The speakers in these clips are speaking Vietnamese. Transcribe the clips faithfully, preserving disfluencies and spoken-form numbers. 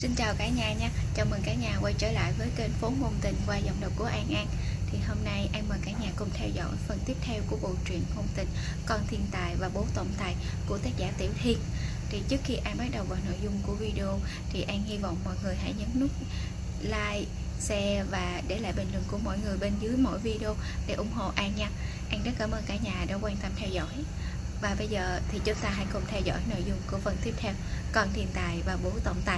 Xin chào cả nhà nha, chào mừng cả nhà quay trở lại với kênh Phố Ngôn Tình qua giọng đọc của An An. Thì hôm nay An mời cả nhà cùng theo dõi phần tiếp theo của bộ truyện ngôn tình Con Thiên Tài và Bố Tổng Tài của tác giả Tiểu Thiên. Thì trước khi An bắt đầu vào nội dung của video thì An hy vọng mọi người hãy nhấn nút like, share và để lại bình luận của mọi người bên dưới mỗi video để ủng hộ An nha. An rất cảm ơn cả nhà đã quan tâm theo dõi. Và bây giờ thì chúng ta hãy cùng theo dõi nội dung của phần tiếp theo, Con Thiên Tài và Bố Tổng Tài.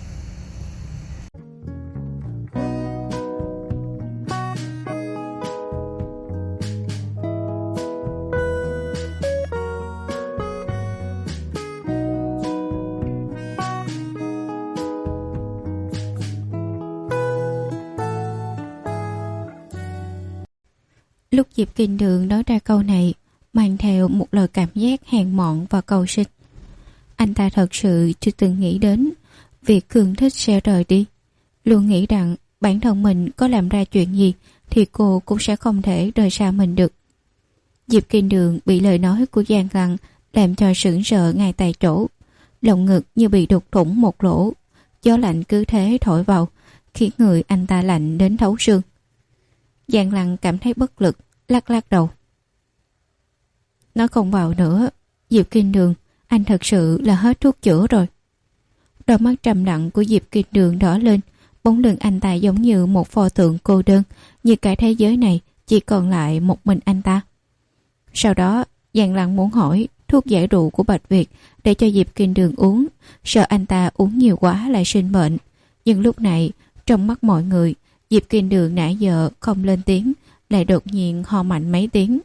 Lúc Diệp Kinh Đường nói ra câu này, mang theo một lời cảm giác hèn mọn và cầu xin. Anh ta thật sự chưa từng nghĩ đến việc Cường Thích sẽ rời đi. Luôn nghĩ rằng bản thân mình có làm ra chuyện gì thì cô cũng sẽ không thể rời xa mình được. Diệp Kinh Đường bị lời nói của Giang Lăng làm cho sững sờ ngay tại chỗ. Lồng ngực như bị đục thủng một lỗ. Gió lạnh cứ thế thổi vào, khiến người anh ta lạnh đến thấu xương. Giang Lăng cảm thấy bất lực, lắc lắc đầu. Nó không vào nữa. Diệp Kinh Đường, anh thật sự là hết thuốc chữa rồi. Đôi mắt trầm lặng của Diệp Kinh Đường đỏ lên, bóng lưng anh ta giống như một pho tượng cô đơn, như cả thế giới này chỉ còn lại một mình anh ta. Sau đó, Giang Lăng muốn hỏi thuốc giải rượu của Bạch Việt để cho Diệp Kinh Đường uống, sợ anh ta uống nhiều quá lại sinh bệnh. Nhưng lúc này, trong mắt mọi người, Diệp Kinh Đường nãy giờ không lên tiếng, lại đột nhiên ho mạnh mấy tiếng.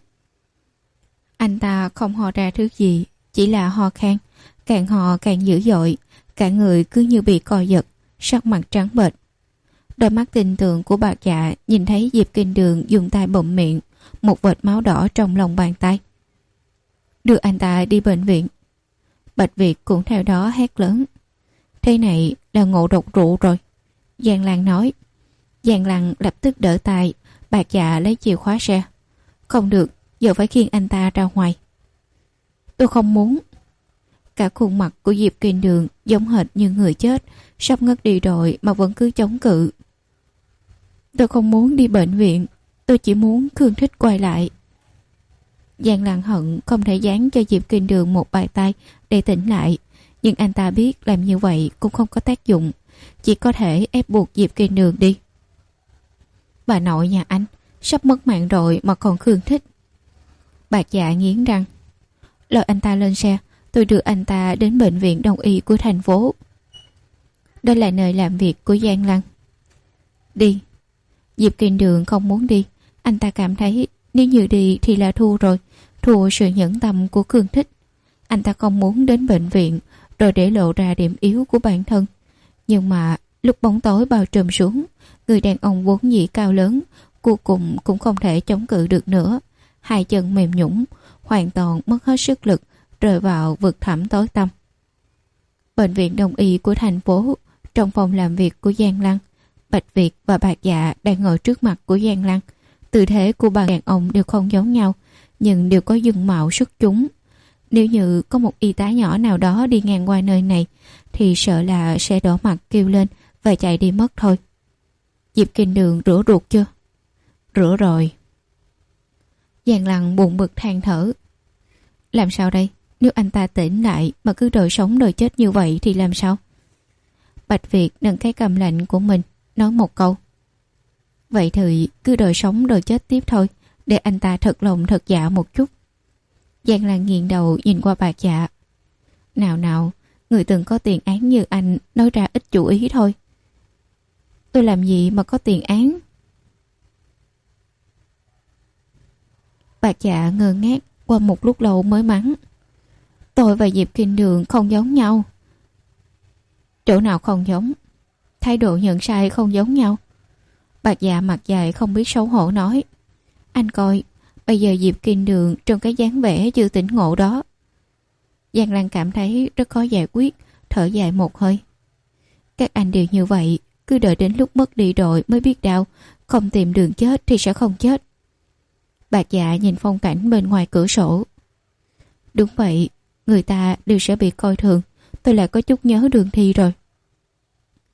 Anh ta không ho ra thứ gì, chỉ là ho khan, càng ho càng dữ dội, cả người cứ như bị co giật, sắc mặt trắng bệch. Đôi mắt tinh tường của bà Dạ nhìn thấy Diệp Kinh Đường dùng tay bụm miệng, một vệt máu đỏ trong lòng bàn tay. Đưa anh ta đi bệnh viện. Bạch Việt cũng theo đó hét lớn. Thế này là ngộ độc rượu rồi. Giang Lan nói. Giang Lăng lập tức đỡ tay, bà Dạ lấy chìa khóa xe. Không được, giờ phải khiêng anh ta ra ngoài. Tôi không muốn. Cả khuôn mặt của Diệp Kinh Đường giống hệt như người chết, sắp ngất đi rồi mà vẫn cứ chống cự. Tôi không muốn đi bệnh viện, tôi chỉ muốn Khương Thích quay lại. Giang Lăng hận không thể dán cho Diệp Kinh Đường một bài tay để tỉnh lại, nhưng anh ta biết làm như vậy cũng không có tác dụng, chỉ có thể ép buộc Diệp Kinh Đường đi. Bà nội nhà anh sắp mất mạng rồi mà còn Khương Thích. Bà Dạ nghiến răng. Lôi anh ta lên xe, tôi đưa anh ta đến bệnh viện đông y của thành phố. Đây là nơi làm việc của Giang Lăng. Đi. Diệp Kinh Đường không muốn đi. Anh ta cảm thấy nếu như đi thì là thua rồi, thua sự nhẫn tâm của Khương Thích. Anh ta không muốn đến bệnh viện rồi để lộ ra điểm yếu của bản thân. Nhưng mà lúc bóng tối bao trùm xuống, người đàn ông vốn dĩ cao lớn cuối cùng cũng không thể chống cự được nữa. Hai chân mềm nhũn, hoàn toàn mất hết sức lực, rơi vào vực thẳm tối tăm. Bệnh viện đông y của thành phố, trong phòng làm việc của Giang Lăng, Bạch Việt và Bạch Dạ đang ngồi trước mặt của Giang Lăng. Tư thế của ba đàn ông đều không giống nhau, nhưng đều có dung mạo xuất chúng. Nếu như có một y tá nhỏ nào đó đi ngang qua nơi này, thì sợ là sẽ đỏ mặt kêu lên và chạy đi mất thôi. Diệp Kinh Đường rửa ruột chưa? Rửa rồi. Giang Lăng buồn bực than thở. Làm sao đây? Nếu anh ta tỉnh lại mà cứ đời sống đời chết như vậy thì làm sao? Bạch Việt nâng cái cầm lạnh của mình, nói một câu. Vậy thì cứ đời sống đời chết tiếp thôi, để anh ta thật lòng thật dạ một chút. Giang Lăng nghiêng đầu nhìn qua bà Dạ. Nào nào, người từng có tiền án như anh nói ra ít chủ ý thôi. Tôi làm gì mà có tiền án? Bà Dạ ngơ ngác qua một lúc lâu mới mắng. Tôi và Diệp Kinh Đường không giống nhau. Chỗ nào không giống? Thái độ nhận sai không giống nhau. Bà Dạ mặt dài không biết xấu hổ nói. Anh coi, bây giờ Diệp Kinh Đường trong cái dáng vẻ chưa tỉnh ngộ đó. Giang Lan cảm thấy rất khó giải quyết, thở dài một hơi. Các anh đều như vậy, cứ đợi đến lúc mất đi rồi mới biết đau, không tìm đường chết thì sẽ không chết. Bà Dạ nhìn phong cảnh bên ngoài cửa sổ. Đúng vậy, người ta đều sẽ bị coi thường. Tôi lại có chút nhớ Đường Thi rồi.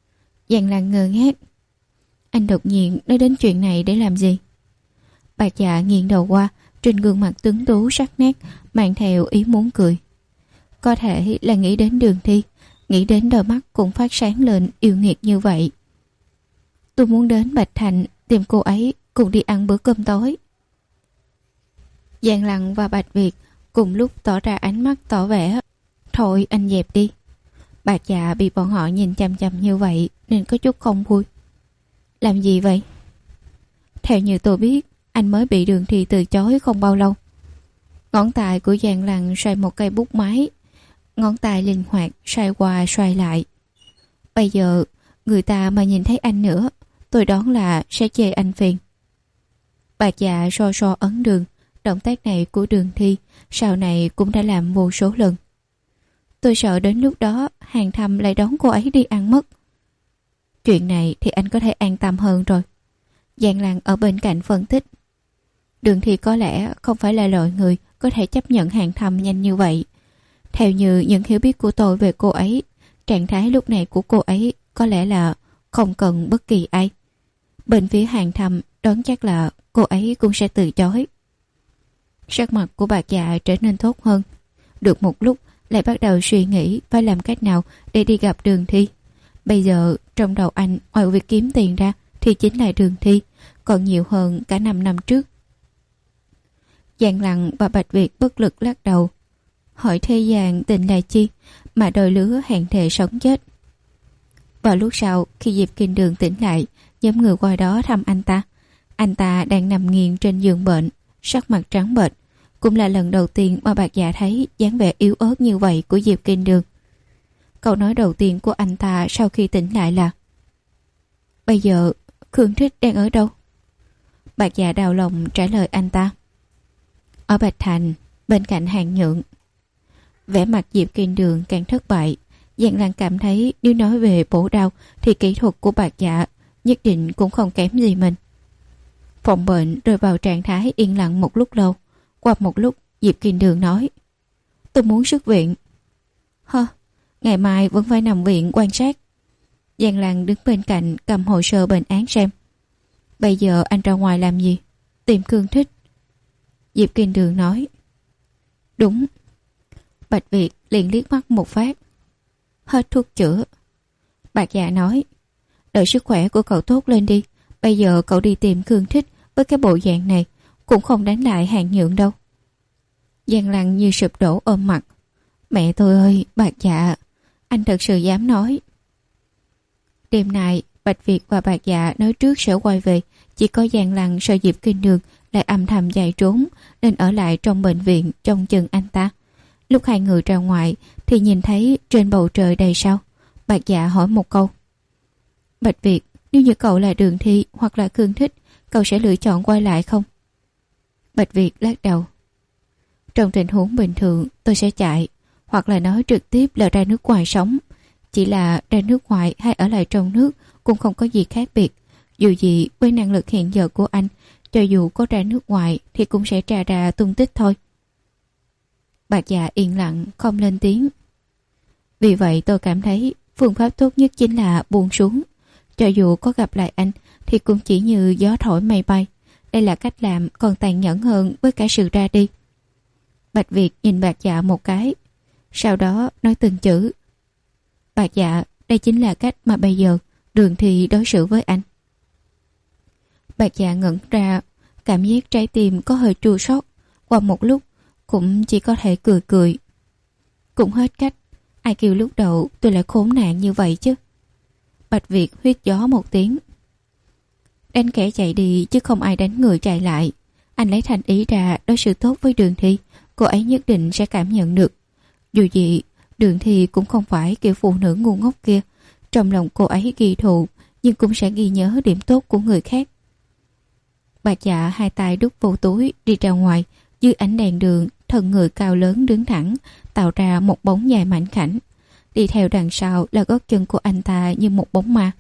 Giang Lăng ngơ ngác. Anh đột nhiên nói đến chuyện này để làm gì? Bà già nghiêng đầu qua, trên gương mặt tuấn tú sắc nét mang theo ý muốn cười. Có thể là nghĩ đến Đường Thi, nghĩ đến đôi mắt cũng phát sáng lên yêu nghiệt như vậy. Tôi muốn đến Bạch Thành tìm cô ấy cùng đi ăn bữa cơm tối. Giang Lăng và Bạch Việt cùng lúc tỏ ra ánh mắt tỏ vẻ. Thôi anh dẹp đi. Bà già bị bọn họ nhìn chằm chằm như vậy nên có chút không vui. Làm gì vậy? Theo như tôi biết, anh mới bị Đường Thi từ chối không bao lâu. Ngón tay của Giang Lăng xoay một cây bút máy. Ngón tay linh hoạt xoay qua xoay lại. Bây giờ người ta mà nhìn thấy anh nữa, tôi đoán là sẽ chê anh phiền. Bà già so so ấn đường. Động tác này của Đường Thi sau này cũng đã làm vô số lần. Tôi sợ đến lúc đó Hàng Thâm lại đón cô ấy đi ăn mất. Chuyện này thì anh có thể an tâm hơn rồi. Giang Lăng ở bên cạnh phân tích. Đường Thi có lẽ không phải là loại người có thể chấp nhận Hàng Thâm nhanh như vậy. Theo như những hiểu biết của tôi về cô ấy, trạng thái lúc này của cô ấy có lẽ là không cần bất kỳ ai. Bên phía Hàng Thâm đoán chắc là cô ấy cũng sẽ từ chối. Sắc mặt của bà già trở nên tốt hơn. Được một lúc lại bắt đầu suy nghĩ phải làm cách nào để đi gặp Đường Thi. Bây giờ trong đầu anh ngoài việc kiếm tiền ra thì chính là Đường Thi, còn nhiều hơn cả năm năm trước. Giang Lăng và Bạch Việt bất lực lắc đầu. Hỏi thế gian tình là chi mà đôi lứa hẹn thề sống chết. Vào lúc sau khi Diệp Kinh Đường tỉnh lại, nhóm người qua đó thăm anh ta. Anh ta đang nằm nghiêng trên giường bệnh, sắc mặt trắng bệch. Cũng là lần đầu tiên mà bà già thấy dáng vẻ yếu ớt như vậy của Diệp Kinh Đường. Câu nói đầu tiên của anh ta sau khi tỉnh lại là: Bây giờ Khương Thích đang ở đâu? Bà già đau lòng trả lời anh ta: Ở Bạch Thành, bên cạnh Hàng Nhượng. Vẻ mặt Diệp Kinh Đường càng thất bại. Giang Lăng cảm thấy nếu nói về bổ đau thì kỹ thuật của bà già nhất định cũng không kém gì mình. Phòng bệnh rơi vào trạng thái yên lặng một lúc lâu. Qua một lúc Diệp Kinh Đường nói: Tôi muốn xuất viện. Hơ, ngày mai vẫn phải nằm viện quan sát. Giang Lăng đứng bên cạnh cầm hồ sơ bệnh án xem. Bây giờ anh ra ngoài làm gì? Tìm Khương Thích. Diệp Kinh Đường nói: Đúng. Bạch Việt liền liếc mắt một phát. Hết thuốc chữa. Bà già nói: Đợi sức khỏe của cậu tốt lên đi. Bây giờ cậu đi tìm Khương Thích với cái bộ dạng này cũng không đánh lại Hàng Nhượng đâu. Giang Lăng như sụp đổ ôm mặt. Mẹ tôi ơi, bà già, anh thật sự dám nói. Đêm nay Bạch Việt và bà già nói trước sẽ quay về. Chỉ có Giang Lăng sợ Diệp Kinh Đường lại âm thầm chạy trốn nên ở lại trong bệnh viện trông chừng anh ta. Lúc hai người ra ngoài thì nhìn thấy trên bầu trời đầy sao. Bà già hỏi một câu: Bạch Việt, nếu như cậu là Đường Thi hoặc là Khương Thích, cậu sẽ lựa chọn quay lại không? Bạch Việt lắc đầu. Trong tình huống bình thường tôi sẽ chạy, hoặc là nói trực tiếp là ra nước ngoài sống. Chỉ là ra nước ngoài hay ở lại trong nước cũng không có gì khác biệt. Dù gì với năng lực hiện giờ của anh, cho dù có ra nước ngoài thì cũng sẽ tra ra tung tích thôi. Bà già yên lặng không lên tiếng. Vì vậy tôi cảm thấy phương pháp tốt nhất chính là buông xuống. Cho dù có gặp lại anh thì cũng chỉ như gió thổi mây bay. Đây là cách làm còn tàn nhẫn hơn với cả sự ra đi. Bạch Việt nhìn bà già một cái, sau đó nói từng chữ: Bà già, đây chính là cách mà bây giờ Đường Thi đối xử với anh. Bà già ngẩn ra, cảm giác trái tim có hơi chua xót. Qua một lúc cũng chỉ có thể cười cười. Cũng hết cách, ai kêu lúc đầu tôi lại khốn nạn như vậy chứ. Bạch Việt huýt gió một tiếng. Đánh kẻ chạy đi chứ không ai đánh người chạy lại. Anh lấy thành ý ra đối xử tốt với Đường Thi, cô ấy nhất định sẽ cảm nhận được. Dù gì Đường Thi cũng không phải kiểu phụ nữ ngu ngốc kia. Trong lòng cô ấy ghi thù, nhưng cũng sẽ ghi nhớ điểm tốt của người khác. Bà già hai tay đút vô túi đi ra ngoài. Dưới ánh đèn đường, thân người cao lớn đứng thẳng, tạo ra một bóng dài mảnh khảnh. Đi theo đằng sau là gót chân của anh ta như một bóng ma.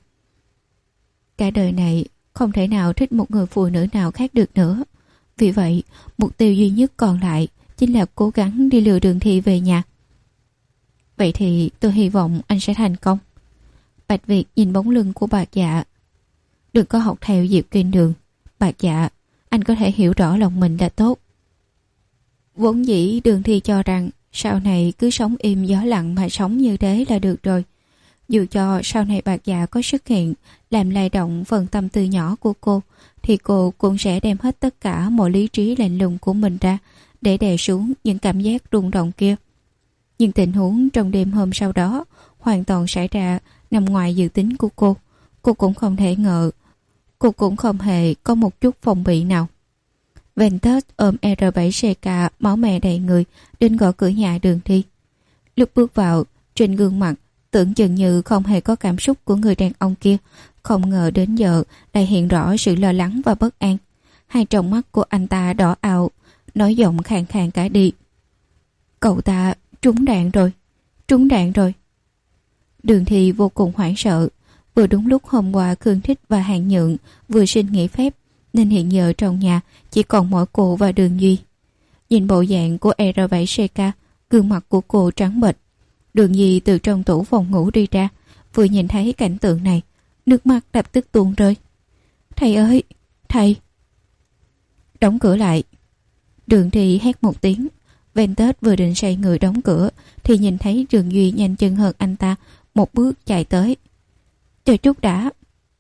Cả đời này không thể nào thích một người phụ nữ nào khác được nữa. Vì vậy, mục tiêu duy nhất còn lại chính là cố gắng đi lừa Đường Thi về nhà. Vậy thì tôi hy vọng anh sẽ thành công. Bạch Việt nhìn bóng lưng của Bạc Dạ. Đừng có học theo Diệp Kinh Đường. Bạc Dạ, anh có thể hiểu rõ lòng mình là tốt. Vốn dĩ Đường Thi cho rằng sau này cứ sống im gió lặng mà sống như thế là được rồi. Dù cho sau này Bạc Dạ có xuất hiện làm lay động phần tâm tư nhỏ của cô, thì cô cũng sẽ đem hết tất cả mọi lý trí lạnh lùng của mình ra để đè xuống những cảm giác rung động kia. Nhưng tình huống trong đêm hôm sau đó hoàn toàn xảy ra nằm ngoài dự tính của cô. Cô cũng không thể ngờ, cô cũng không hề có một chút phòng bị nào. Ventus ôm R bảy C K máu me đầy người đến gõ cửa nhà Đường Thi. Lúc bước vào, trên gương mặt tưởng chừng như không hề có cảm xúc của người đàn ông kia, không ngờ đến giờ lại hiện rõ sự lo lắng và bất an. Hai tròng mắt của anh ta đỏ ào, nói giọng khàn khàn cả đi. Cậu ta trúng đạn rồi, trúng đạn rồi. Đường Thi vô cùng hoảng sợ. Vừa đúng lúc hôm qua Khương Thích và Hàng Nhượng vừa xin nghỉ phép, nên hiện giờ trong nhà chỉ còn mỗi cô và Đường Duy. Nhìn bộ dạng của R bảy C K, gương mặt của cô trắng bệch. Đường Duy từ trong tủ phòng ngủ đi ra, vừa nhìn thấy cảnh tượng này, nước mắt lập tức tuôn rơi. Thầy ơi, thầy! Đóng cửa lại. Đường Thi hét một tiếng. Ventus vừa định xoay người đóng cửa thì nhìn thấy Đường Duy nhanh chân hơn anh ta một bước chạy tới. Chờ chút đã.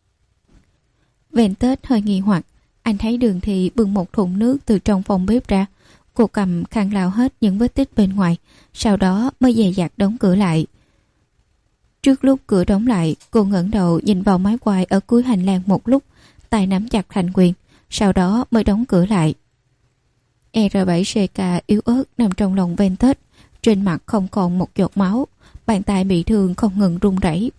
Ventus hơi nghi hoặc. Anh thấy Đường Thi bưng một thùng nước từ trong phòng bếp ra. Cô cầm khăn lau hết những vết tích bên ngoài, sau đó mới dè dặt đóng cửa lại. Trước lúc cửa đóng lại, cô ngẩng đầu nhìn vào máy quay ở cuối hành lang một lúc, tay nắm chặt thành quyền, sau đó mới đóng cửa lại. R bảy C K yếu ớt nằm trong lòng Ventus, trên mặt không còn một giọt máu, bàn tay bị thương không ngừng run rẩy.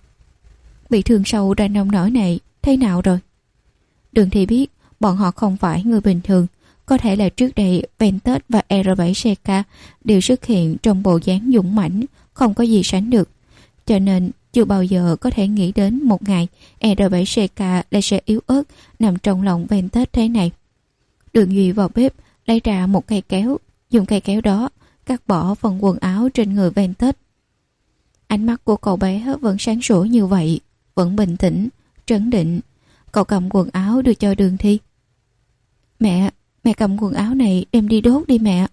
Bị thương sâu ra nông nổi này, thế nào rồi? Đường Thi biết bọn họ không phải người bình thường. Có thể là trước đây Ventus và R bảy C K đều xuất hiện trong bộ dáng dũng mãnh, không có gì sánh được. Cho nên chưa bao giờ có thể nghĩ đến một ngày R bảy C K lại sẽ yếu ớt nằm trong lòng Ventus thế này. Đường Duy vào bếp lấy ra một cây kéo, dùng cây kéo đó cắt bỏ phần quần áo trên người Ventus. Ánh mắt của cậu bé vẫn sáng sủa như vậy, vẫn bình tĩnh, trấn định. Cậu cầm quần áo đưa cho Đường Thi. Mẹ, mẹ cầm quần áo này đem đi đốt đi mẹ.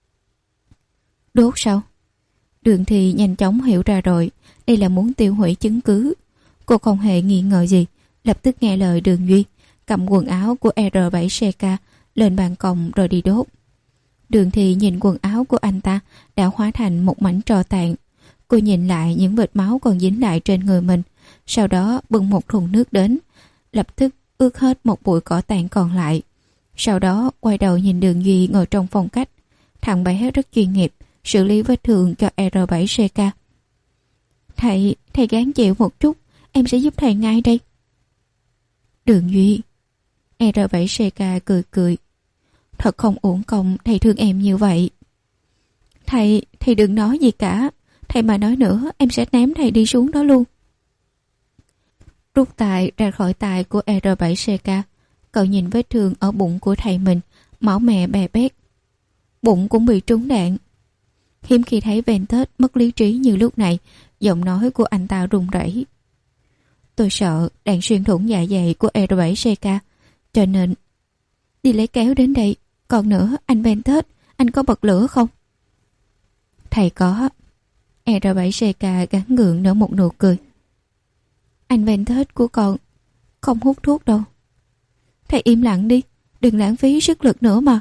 Đốt sao? Đường Thi nhanh chóng hiểu ra rồi, đây là muốn tiêu hủy chứng cứ. Cô không hề nghi ngờ gì, lập tức nghe lời Đường Duy, cầm quần áo của R bảy C K lên ban công rồi đi đốt. Đường Thi nhìn quần áo của anh ta đã hóa thành một mảnh tro tàn. Cô nhìn lại những vệt máu còn dính lại trên người mình, sau đó bưng một thùng nước đến, lập tức ướt hết một bụi cỏ tàn còn lại. Sau đó quay đầu nhìn Đường Duy ngồi trong phòng khách. Thằng bé rất chuyên nghiệp, xử lý vết thương cho R bảy C K. Thầy, thầy gắng chịu một chút, em sẽ giúp thầy ngay đây. Đường Duy. R bảy C K cười cười. Thật không uổng công thầy thương em như vậy. Thầy, thầy đừng nói gì cả. Thầy mà nói nữa em sẽ ném thầy đi xuống đó luôn. Rút tay ra khỏi tay của R bảy C K. Cậu nhìn vết thương ở bụng của thầy mình, máu me bè bét. Bụng cũng bị trúng đạn. Hiếm khi thấy Ventus mất lý trí như lúc này, giọng nói của anh ta run rẩy. Tôi sợ đạn xuyên thủng dạ dày của R bảy C K, cho nên đi lấy kéo đến đây. Còn nữa, anh Ventus, anh có bật lửa không? Thầy có. R bảy C K gắn gượng nở một nụ cười. Anh Ventus của con không hút thuốc đâu. Thầy im lặng đi, đừng lãng phí sức lực nữa mà.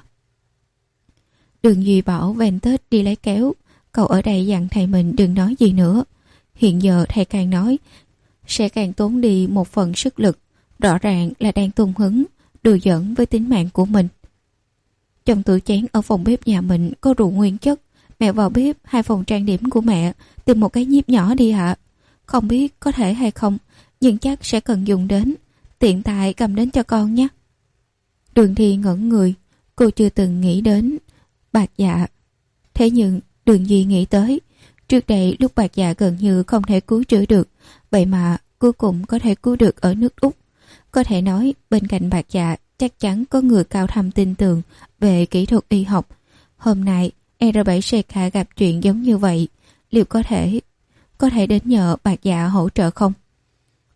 Đường Duy bảo Ventus đi lấy kéo. Cậu ở đây dặn thầy mình đừng nói gì nữa. Hiện giờ thầy càng nói sẽ càng tốn đi một phần sức lực. Rõ ràng là đang tung hứng, đùa giỡn với tính mạng của mình. Trong tủ chén ở phòng bếp nhà mình có rượu nguyên chất. Mẹ vào bếp hai phòng trang điểm của mẹ tìm một cái nhíp nhỏ đi ạ. Không biết có thể hay không, nhưng chắc sẽ cần dùng đến. Tiện tại cầm đến cho con nhé. Đường Thi ngẩn người. Cô chưa từng nghĩ đến Bạc Dạ. Thế nhưng Đường Duy nghĩ tới. Trước đây lúc Bạc Dạ gần như không thể cứu chữa được, vậy mà cuối cùng có thể cứu được ở nước Úc. Có thể nói bên cạnh Bạc Dạ chắc chắn có người cao thâm tin tưởng về kỹ thuật y học. Hôm nay R bảy C K gặp chuyện giống như vậy, liệu có thể có thể đến nhờ Bạc Dạ hỗ trợ không?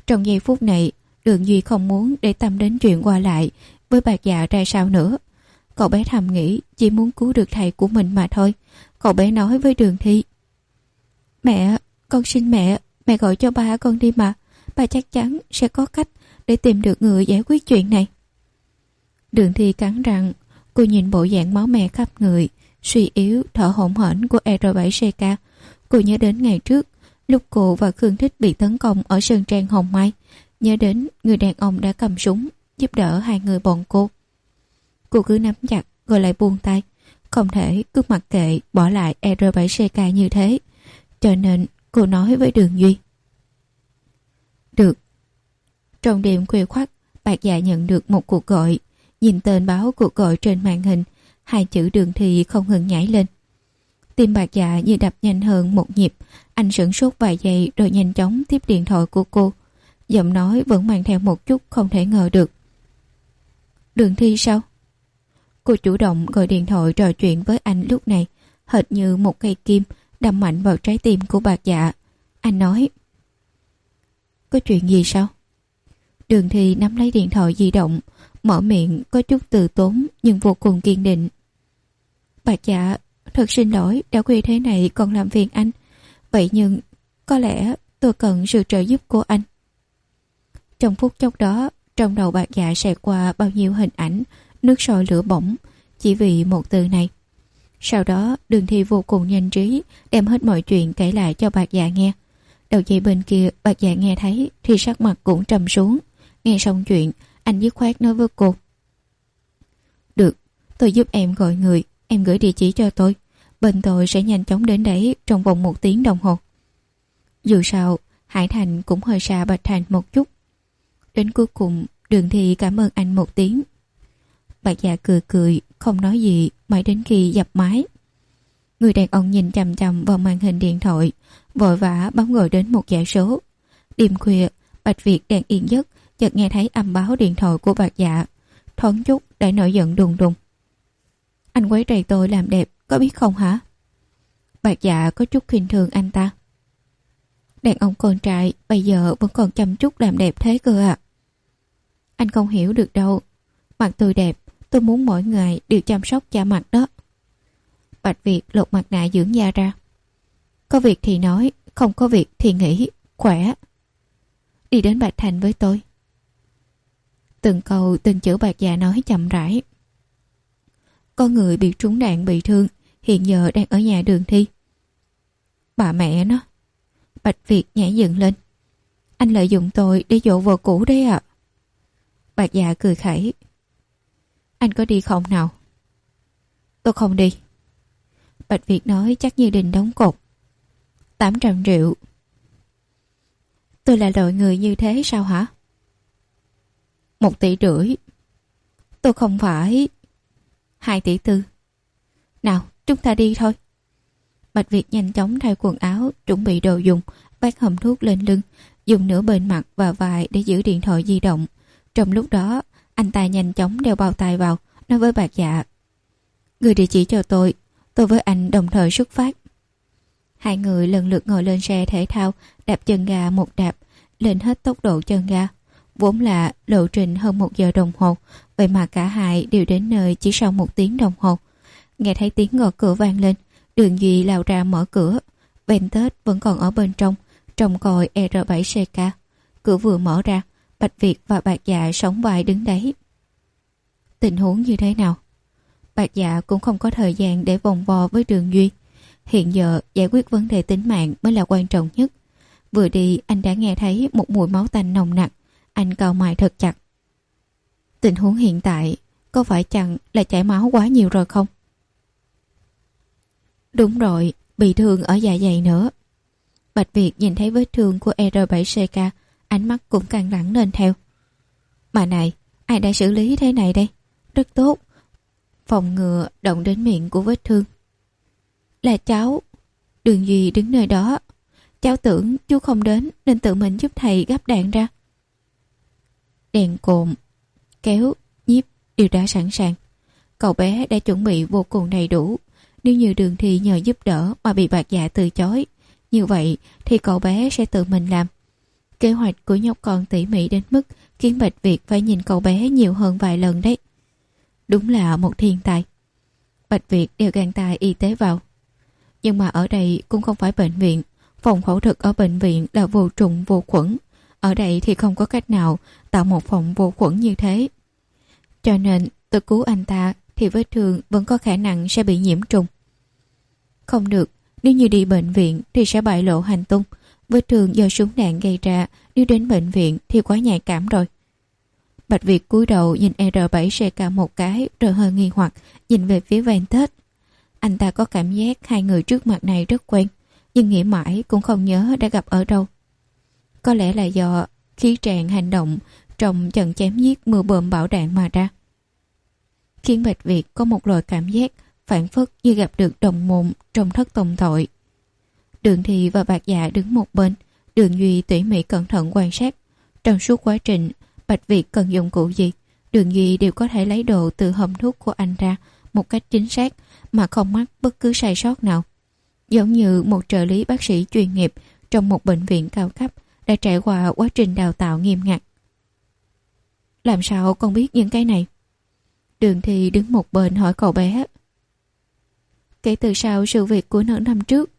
Trong giây phút này, Đường Duy không muốn để tâm đến chuyện qua lại với Bạc Dạ ra sao nữa. Cậu bé thầm nghĩ chỉ muốn cứu được thầy của mình mà thôi. Cậu bé nói với Đường Thi: Mẹ, con xin mẹ, mẹ gọi cho ba con đi mà. Ba chắc chắn sẽ có cách để tìm được người giải quyết chuyện này. Đường Thi cắn răng. Cô nhìn bộ dạng máu me khắp người, suy yếu, thở hổn hển của E R bảy C K. Cô nhớ đến ngày trước, lúc cô và Khương Thích bị tấn công ở Sơn Trang Hồng Mai. Nhớ đến người đàn ông đã cầm súng giúp đỡ hai người bọn cô. Cô cứ nắm chặt rồi lại buông tay. Không thể cứ mặc kệ bỏ lại E R bảy C K như thế. Cho nên cô nói với Đường Duy: Được. Trong đêm khuya khoắt, Bạc Dạ nhận được một cuộc gọi. Nhìn tên báo cuộc gọi trên màn hình, hai chữ Đường Thi không ngừng nhảy lên. Tim Bạc Dạ như đập nhanh hơn một nhịp. Anh sửng sốt vài giây rồi nhanh chóng tiếp điện thoại của cô. Giọng nói vẫn mang theo một chút không thể ngờ được. Đường Thi sao? Cô chủ động gọi điện thoại trò chuyện với anh lúc này, hệt như một cây kim đâm mạnh vào trái tim của Bạc Dạ. Anh nói: Có chuyện gì sao? Đường Thi nắm lấy điện thoại di động, mở miệng có chút từ tốn nhưng vô cùng kiên định. Bạc Dạ, thật xin lỗi đã khuya thế này còn làm phiền anh. Vậy nhưng có lẽ tôi cần sự trợ giúp của anh. Trong phút chốc đó, trong đầu Bạc Dạ xẹt qua bao nhiêu hình ảnh nước sôi lửa bỏng chỉ vì một từ này. Sau đó Đường Thi vô cùng nhanh trí đem hết mọi chuyện kể lại cho Bạc Dạ nghe. Đầu dây bên kia Bạc Dạ nghe thấy thì sắc mặt cũng trầm xuống. Nghe xong chuyện, anh dứt khoát nói với cô: Được, tôi giúp em gọi người. Em gửi địa chỉ cho tôi. Bên tôi sẽ nhanh chóng đến đấy trong vòng một tiếng đồng hồ. Dù sao Hải Thành cũng hơi xa Bạch Thành một chút. Đến cuối cùng Đường Thi cảm ơn anh một tiếng. Bạc Dạ cười cười không nói gì mãi đến khi dập máy. Người đàn ông nhìn chằm chằm vào màn hình điện thoại, vội vã bấm gọi đến một dãy số. Đêm khuya, Bạch Việt đang yên giấc chợt nghe thấy âm báo điện thoại của Bạc Dạ, thoáng chút đã nổi giận đùng đùng. Anh quấy rầy tôi làm đẹp có biết không hả? Bạc Dạ có chút khinh thường anh ta. Đàn ông con trai bây giờ vẫn còn chăm chút làm đẹp thế cơ à? Anh không hiểu được đâu. Mặt tôi đẹp, tôi muốn mỗi ngày đều chăm sóc da mặt đó. Bạch Việt lột mặt nạ dưỡng da ra. Có việc thì nói, không có việc thì nghỉ, khỏe. Đi đến Bạch Thành với tôi. Từng câu từng chữ Bạc Dạ nói chậm rãi. Có người bị trúng đạn bị thương, hiện giờ đang ở nhà Đường Thi. Bà mẹ nó. Bạch Việt nhảy dựng lên. Anh lợi dụng tôi để dụ vợ cũ đấy ạ. À? Bạc Dạ cười khẩy. Anh có đi không nào? Tôi không đi. Bạch Việt nói chắc như đình đóng cột. Tám trăm triệu. Tôi là loại người như thế sao hả? Một tỷ rưỡi. Tôi không phải. Hai tỷ tư. Nào, chúng ta đi thôi. Bạch Việt nhanh chóng thay quần áo, chuẩn bị đồ dùng, vác hòm thuốc lên lưng, dùng nửa bên mặt và vai để giữ điện thoại di động. Trong lúc đó, anh ta nhanh chóng đeo bao tay vào, nói với Bạc Dạ: Gửi địa chỉ cho tôi, tôi với anh đồng thời xuất phát. Hai người lần lượt ngồi lên xe thể thao, đạp chân ga một đạp, lên hết tốc độ chân ga. Vốn là lộ trình hơn một giờ đồng hồ, vậy mà cả hai đều đến nơi chỉ sau một tiếng đồng hồ. Nghe thấy tiếng gõ cửa vang lên, Đường Duy lao ra mở cửa. Ben Tết vẫn còn ở bên trong, trông coi E R bảy C K. Cửa vừa mở ra, Bạch Việt và Bạc Dạ sóng vai đứng đấy. Tình huống như thế nào? Bạc Dạ cũng không có thời gian để vòng vo với Đường Duy. Hiện giờ giải quyết vấn đề tính mạng mới là quan trọng nhất. Vừa đi anh đã nghe thấy một mùi máu tanh nồng nặc. Anh cau mày thật chặt. Tình huống hiện tại có phải chăng là chảy máu quá nhiều rồi không? Đúng rồi, bị thương ở dạ dày nữa. Bạch Việt nhìn thấy vết thương của E R bảy C K, ánh mắt cũng căng thẳng lên theo. Mà này, ai đã xử lý thế này đây? Rất tốt. Phòng ngừa động đến miệng của vết thương. Là cháu. Đường Duy đứng nơi đó. Cháu tưởng chú không đến nên tự mình giúp thầy gắp đạn ra. Đèn cồn, kéo, nhíp đều đã sẵn sàng. Cậu bé đã chuẩn bị vô cùng đầy đủ. Nếu như Đường Thi nhờ giúp đỡ mà bị Bạc Dạ từ chối, như vậy thì cậu bé sẽ tự mình làm. Kế hoạch của nhóc con tỉ mỉ đến mức khiến Bạch Việt phải nhìn cậu bé nhiều hơn vài lần đấy. Đúng là một thiên tài. Bạch Việt đeo găng tay y tế vào. Nhưng mà ở đây cũng không phải bệnh viện. Phòng phẫu thuật ở bệnh viện là vô trùng vô khuẩn. Ở đây thì không có cách nào tạo một phòng vô khuẩn như thế. Cho nên tôi cứu anh ta thì vết thương vẫn có khả năng sẽ bị nhiễm trùng. Không được, nếu như đi bệnh viện thì sẽ bại lộ hành tung. Vết thương do súng đạn gây ra, nếu đến bệnh viện thì quá nhạy cảm rồi. Bạch Việt cúi đầu nhìn R bảy C K một cái rồi hơi nghi hoặc nhìn về phía Ventus. Anh ta có cảm giác hai người trước mặt này rất quen, nhưng nghĩ mãi cũng không nhớ đã gặp ở đâu. Có lẽ là do khí tràng hành động trong trận chém giết mưa bom bão đạn mà ra, khiến Bạch Việt có một loại cảm giác phản phất như gặp được đồng môn trong thất tông tội. Đường Thị và Bạc Dạ đứng một bên, Đường Duy tỉ mỉ cẩn thận quan sát. Trong suốt quá trình Bạch Việt cần dụng cụ gì, Đường Duy đều có thể lấy đồ từ hòm thuốc của anh ra một cách chính xác mà không mắc bất cứ sai sót nào. Giống như một trợ lý bác sĩ chuyên nghiệp trong một bệnh viện cao cấp đã trải qua quá trình đào tạo nghiêm ngặt. Làm sao con biết những cái này? Đường Thị đứng một bên hỏi cậu bé. Kể từ sau sự việc của nửa năm trước.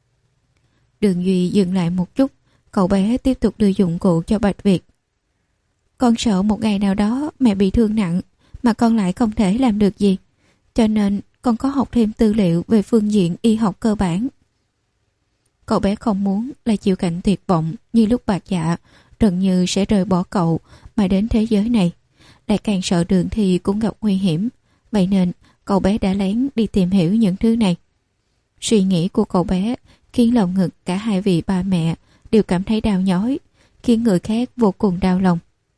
Đường Duy dừng lại một chút, cậu bé tiếp tục đưa dụng cụ cho Bạch Việt. Con sợ một ngày nào đó mẹ bị thương nặng mà con lại không thể làm được gì, cho nên con có học thêm tư liệu về phương diện y học cơ bản. Cậu bé không muốn là chịu cảnh tuyệt vọng như lúc Bạc Dạ gần như sẽ rời bỏ cậu mà đến thế giới này. Lại càng sợ Đường Thị cũng gặp nguy hiểm, vậy nên cậu bé đã lén đi tìm hiểu những thứ này. Suy nghĩ của cậu bé khiến lòng ngực cả hai vị ba mẹ đều cảm thấy đau nhói, khiến người khác vô cùng đau lòng.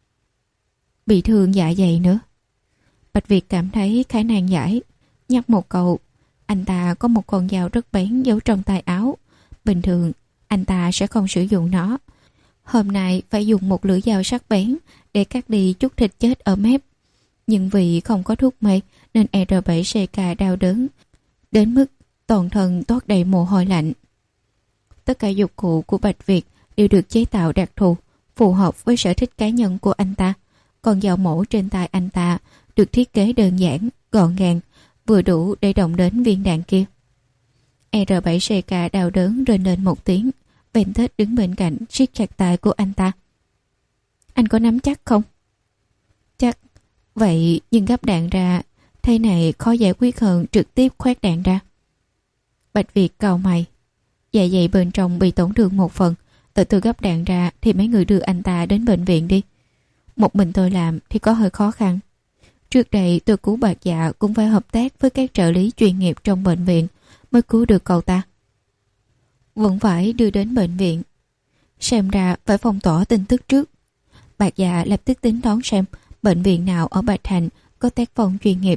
Bị thương dạ dày nữa. Bạch Việt cảm thấy khá nan giải, nhắc một câu. Anh ta có một con dao rất bén giấu trong tay áo. Bình thường anh ta sẽ không sử dụng nó. Hôm nay phải dùng một lưỡi dao sắc bén để cắt đi chút thịt chết ở mép. Nhưng vì không có thuốc mê nên R bảy C K đau đớn đến mức toàn thân toát đầy mồ hôi lạnh. Tất cả dụng cụ của Bạch Việt đều được chế tạo đặc thù, phù hợp với sở thích cá nhân của anh ta. Còn dao mổ trên tay anh ta được thiết kế đơn giản, gọn gàng, vừa đủ để động đến viên đạn kia. R bảy C K đau đớn rên lên một tiếng. Ventus đứng bên cạnh siết chặt tay của anh ta. Anh có nắm chắc không? Chắc. Vậy nhưng gấp đạn ra thế này khó giải quyết hơn trực tiếp khoét đạn ra. Bạch Việt cau mày. Dạ dày bên trong bị tổn thương một phần, từ từ gấp đạn ra thì mấy người đưa anh ta đến bệnh viện đi. Một mình tôi làm thì có hơi khó khăn. Trước đây tôi cứu Bạc Dạ cũng phải hợp tác với các trợ lý chuyên nghiệp trong bệnh viện mới cứu được cậu ta. Vẫn phải đưa đến bệnh viện. Xem ra phải phong tỏa tin tức trước. Bạc Dạ lập tức tính toán xem bệnh viện nào ở Bạch Thành có tác phong chuyên nghiệp.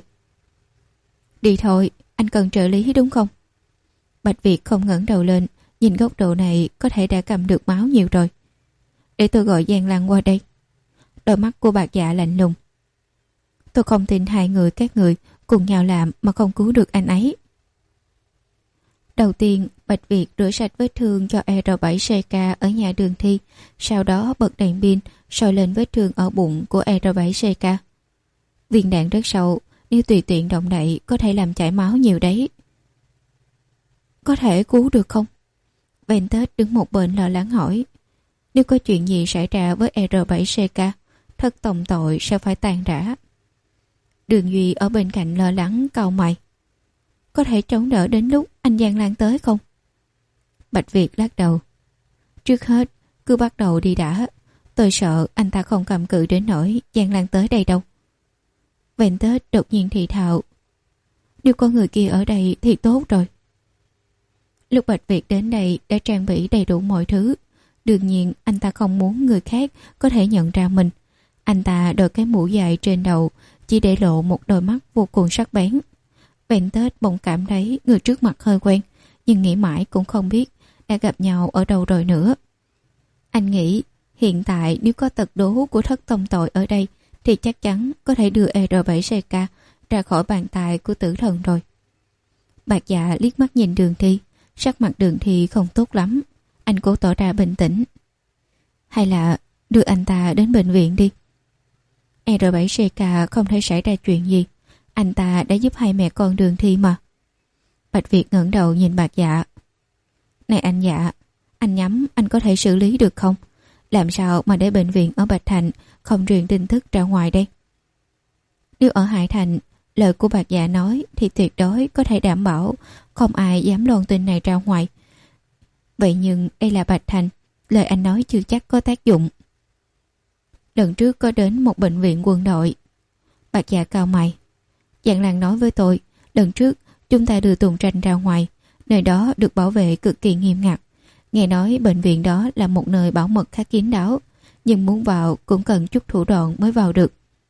Đi thôi, anh cần trợ lý đúng không? Bạch Việt không ngẩng đầu lên, nhìn góc độ này có thể đã cầm được máu nhiều rồi. Để tôi gọi Giang Lăng qua đây. Đôi mắt của Bạc Dạ lạnh lùng. Tôi không tin hai người các người cùng nhau làm mà không cứu được anh ấy. Đầu tiên, Bạch Việt rửa sạch vết thương cho R bảy C K ở nhà Đường Thi, sau đó bật đèn pin soi lên vết thương ở bụng của R bảy C K. Viên đạn rất sâu, nếu tùy tiện động đậy có thể làm chảy máu nhiều đấy. Có thể cứu được không? Ventus đứng một bên lo lắng hỏi. Nếu có chuyện gì xảy ra với R bảy C K, thất tòng tội sẽ phải tàn rã. Đường Duy ở bên cạnh lo lắng cau mày. Có thể chống đỡ đến lúc anh Giang Lan tới không? Bạch Việt lắc đầu. Trước hết cứ bắt đầu đi đã. Tôi sợ anh ta không cầm cự đến nỗi Giang Lan tới đây đâu. Ventus đột nhiên thì thào. Nếu có người kia ở đây thì tốt rồi. Lúc Bạch Việt đến đây đã trang bị đầy đủ mọi thứ. Đương nhiên anh ta không muốn người khác có thể nhận ra mình. Anh ta đội cái mũ dài trên đầu, chỉ để lộ một đôi mắt vô cùng sắc bén. Ventus bỗng cảm thấy người trước mặt hơi quen, nhưng nghĩ mãi cũng không biết đã gặp nhau ở đâu rồi nữa. Anh nghĩ hiện tại nếu có tật đố của thất tông tội ở đây thì chắc chắn có thể đưa R bảy C K ra khỏi bàn tay của tử thần rồi. Bạc Dạ liếc mắt nhìn Đường Thi, sắc mặt Đường Thi không tốt lắm. Anh cố tỏ ra bình tĩnh. Hay là đưa anh ta đến bệnh viện đi. R bảy C K không thể xảy ra chuyện gì. Anh ta đã giúp hai mẹ con Đường Thi mà. Bạch Việt ngẩng đầu nhìn Bạc Dạ. Này anh Dạ, anh nhắm anh có thể xử lý được không? Làm sao mà để bệnh viện ở Bạch Thành không truyền tin tức ra ngoài đây? Nếu ở Hải Thành, lời của Bạc Dạ nói thì tuyệt đối có thể đảm bảo không ai dám loan tin này ra ngoài. Vậy nhưng đây là Bạch Thành, lời anh nói chưa chắc có tác dụng. Lần trước có đến một bệnh viện quân đội. Bạc Dạ cau mày. Giang Lan nói với tôi, lần trước chúng ta đưa Tùng Tranh ra ngoài, nơi đó được bảo vệ cực kỳ nghiêm ngặt. Nghe nói bệnh viện đó là một nơi bảo mật khá kín đáo, nhưng muốn vào cũng cần chút thủ đoạn mới vào được.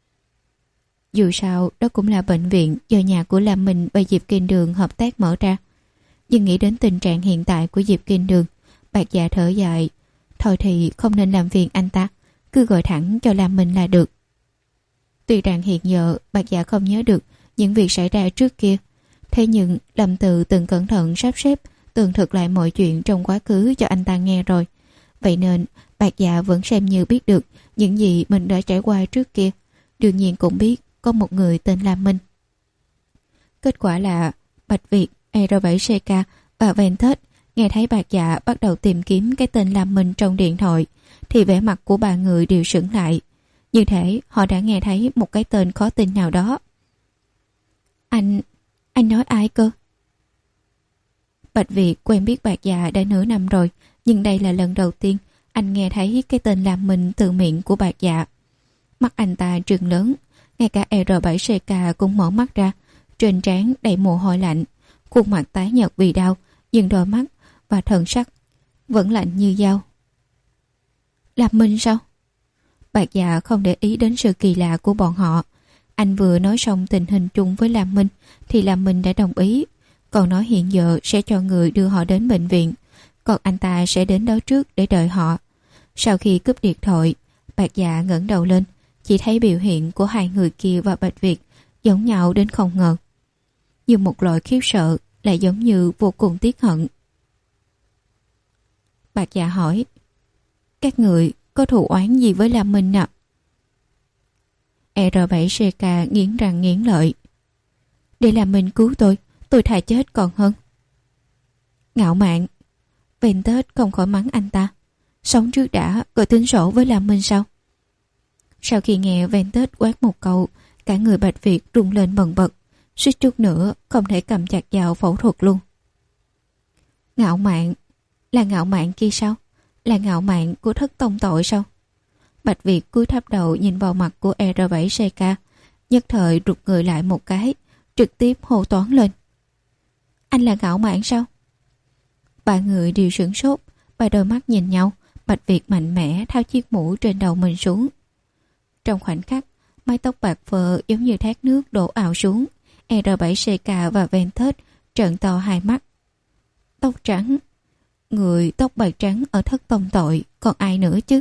Dù sao, đó cũng là bệnh viện do nhà của Lam Minh và Diệp Kinh Đường hợp tác mở ra. Nhưng nghĩ đến tình trạng hiện tại của Diệp Kinh Đường, Bạc Dạ thở dài. Thôi thì không nên làm phiền anh ta, cứ gọi thẳng cho Lam Minh là được. Tuy rằng hiện giờ Bạc Dạ không nhớ được những việc xảy ra trước kia, thế nhưng Lâm Từ từng cẩn thận sắp xếp tường thuật lại mọi chuyện trong quá khứ cho anh ta nghe rồi. Vậy nên Bạc Dạ vẫn xem như biết được những gì mình đã trải qua trước kia. Đương nhiên cũng biết có một người tên Lam Minh. Kết quả là Bạch Việt, R bảy C K và Ventus nghe thấy Bạc Dạ bắt đầu tìm kiếm cái tên Lam Minh trong điện thoại thì vẻ mặt của ba người đều sững lại. Như thể họ đã nghe thấy một cái tên khó tin nào đó. Anh... anh nói ai cơ? Bạch Việt quen biết Bạc Dạ đã nửa năm rồi, nhưng đây là lần đầu tiên anh nghe thấy cái tên Lam Minh từ miệng của Bạc Dạ. Mắt anh ta trừng lớn, ngay cả R bảy C K cũng mở mắt ra, trên trán đầy mồ hôi lạnh, khuôn mặt tái nhợt vì đau, nhưng đôi mắt và thần sắc vẫn lạnh như dao. Lam Minh sao? Bạc Dạ không để ý đến sự kỳ lạ của bọn họ. Anh vừa nói xong tình hình chung với Lam Minh thì Lam Minh đã đồng ý, còn nói hiện giờ sẽ cho người đưa họ đến bệnh viện, còn anh ta sẽ đến đó trước để đợi họ. Sau khi cúp điện thoại, Bạc Dạ ngẩng đầu lên, chỉ thấy biểu hiện của hai người kia và Bạch Việt giống nhau đến không ngờ. Như một loại khiếp sợ, lại giống như vô cùng tiếc hận. Bạc Dạ hỏi, các người có thù oán gì với Lam Minh ạ? R bảy C K nghiến răng nghiến lợi. Để Lam Minh cứu tôi, tôi thà chết còn hơn. Ngạo mạn. Ventus không khỏi mắng anh ta. Sống trước đã, rồi tính sổ với Lam Minh sao? Sau khi nghe Ventus quát một câu, cả người Bạch Việt rung lên bần bật, suýt chút nữa không thể cầm chặt dao phẫu thuật luôn. Ngạo mạn? Là ngạo mạn kia sao? Là ngạo mạn của thất tông tội sao? Bạch Việt cúi thấp đầu nhìn vào mặt của R bảy C K, nhất thời rụt người lại một cái, trực tiếp hô toán lên. Anh là ngạo mạn sao? Ba người đều sửng sốt, ba đôi mắt nhìn nhau. Bạch Việt mạnh mẽ tháo chiếc mũ trên đầu mình xuống. Trong khoảnh khắc, mái tóc bạc phơ giống như thác nước đổ ào xuống. R bảy C K và Ventus trợn to hai mắt. Tóc trắng. Người tóc bạc trắng ở thất tông tội, còn ai nữa chứ?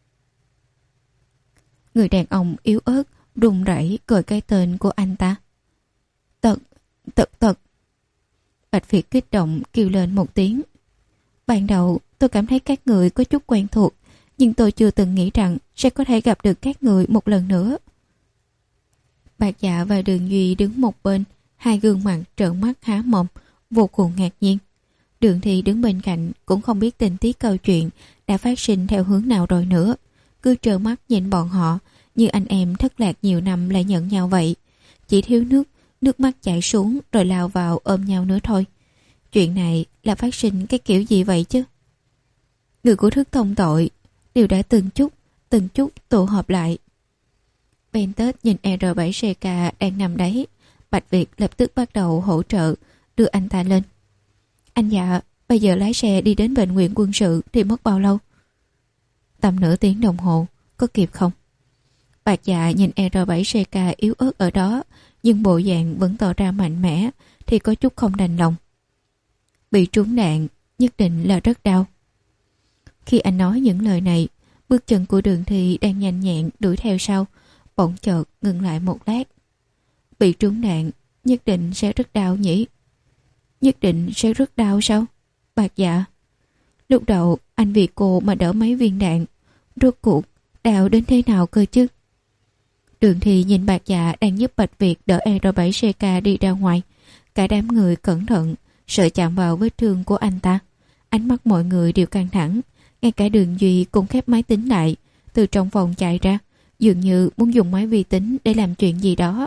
Người đàn ông yếu ớt run rẩy gọi cái tên của anh ta. Tật, tật tật. Bạch Việt kích động kêu lên một tiếng. Ban đầu tôi cảm thấy các người có chút quen thuộc, nhưng tôi chưa từng nghĩ rằng sẽ có thể gặp được các người một lần nữa. Bạc Dạ và Đường Duy đứng một bên, hai gương mặt trợn mắt há mồm, vô cùng ngạc nhiên. Đường Thi đứng bên cạnh cũng không biết tình tiết câu chuyện đã phát sinh theo hướng nào rồi nữa, cứ trơ mắt nhìn bọn họ như anh em thất lạc nhiều năm lại nhận nhau vậy, chỉ thiếu nước, nước mắt chảy xuống rồi lao vào ôm nhau nữa thôi. Chuyện này là phát sinh cái kiểu gì vậy chứ? Người của thức thông tội đều đã từng chút, từng chút tụ họp lại. Ventus nhìn R bảy C K đang nằm đấy. Bạch Việt lập tức bắt đầu hỗ trợ đưa anh ta lên. Anh Dạ, bây giờ lái xe đi đến bệnh viện quân sự thì mất bao lâu? Tầm nửa tiếng đồng hồ, có kịp không? Bạc Dạ nhìn R bảy C K yếu ớt ở đó, nhưng bộ dạng vẫn tỏ ra mạnh mẽ, thì có chút không đành lòng. Bị trúng đạn, nhất định là rất đau. Khi anh nói những lời này, bước chân của Đường Thi đang nhanh nhẹn đuổi theo sau, bỗng chợt ngừng lại một lát. Bị trúng đạn, nhất định sẽ rất đau nhỉ? Nhất định sẽ rất đau sao? Bạc Dạ. Lúc đầu anh vì cô mà đỡ mấy viên đạn, Rốt cuộc đạo đến thế nào cơ chứ? Đường Thì nhìn Bạch Dạ đang giúp Bạch Việt đỡ R bảy C K đi ra ngoài. Cả đám người cẩn thận, sợ chạm vào vết thương của anh ta. Ánh mắt mọi người đều căng thẳng. Ngay cả Đường Duy cũng khép máy tính lại, từ trong phòng chạy ra, dường như muốn dùng máy vi tính để làm chuyện gì đó.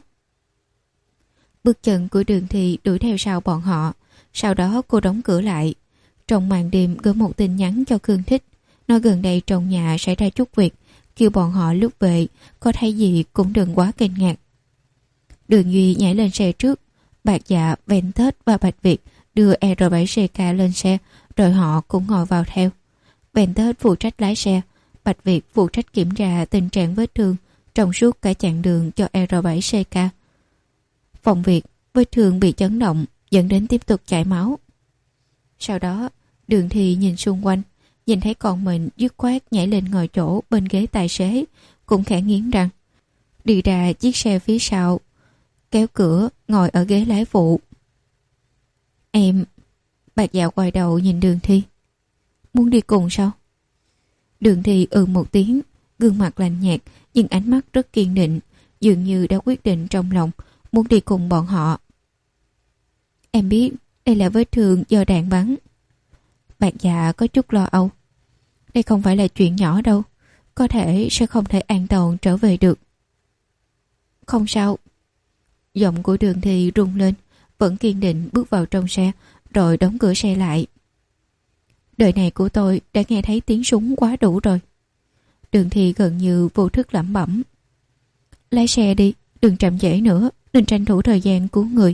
Bước chân của Đường Thì đuổi theo sau bọn họ. Sau đó cô đóng cửa lại. Trong màn đêm gửi một tin nhắn cho Khương Thích, nói gần đây trong nhà xảy ra chút việc, kêu bọn họ lúc về có thấy gì cũng đừng quá kinh ngạc. Đường Duy nhảy lên xe trước. Bạch Dạ, Ventus và Bạch Việt đưa R bảy C K lên xe, rồi họ cũng ngồi vào theo. Ventus phụ trách lái xe, Bạch Việt phụ trách kiểm tra tình trạng vết thương trong suốt cả chặng đường cho R bảy C K. Phòng Việt, vết thương bị chấn động dẫn đến tiếp tục chảy máu. Sau đó, Đường Thì nhìn xung quanh, nhìn thấy con mình dứt khoát nhảy lên ngồi chỗ bên ghế tài xế, cũng khẽ nghiến răng. Đi ra chiếc xe phía sau, kéo cửa, ngồi ở ghế lái phụ. Em... Bạch Dạ quay đầu nhìn Đường Thi. Muốn đi cùng sao? Đường Thi ừ một tiếng, gương mặt lạnh nhạt, nhưng ánh mắt rất kiên định, dường như đã quyết định trong lòng, muốn đi cùng bọn họ. Em biết đây là vết thương do đạn bắn. Bạch Dạ có chút lo âu. Đây không phải là chuyện nhỏ đâu, có thể sẽ không thể an toàn trở về được. Không sao. Giọng của Đường Thi rung lên, vẫn kiên định bước vào trong xe, rồi đóng cửa xe lại. Đời này của tôi đã nghe thấy tiếng súng quá đủ rồi. Đường Thi gần như vô thức lẩm bẩm. Lái xe đi, đừng chậm trễ nữa, đừng tranh thủ thời gian cứu người.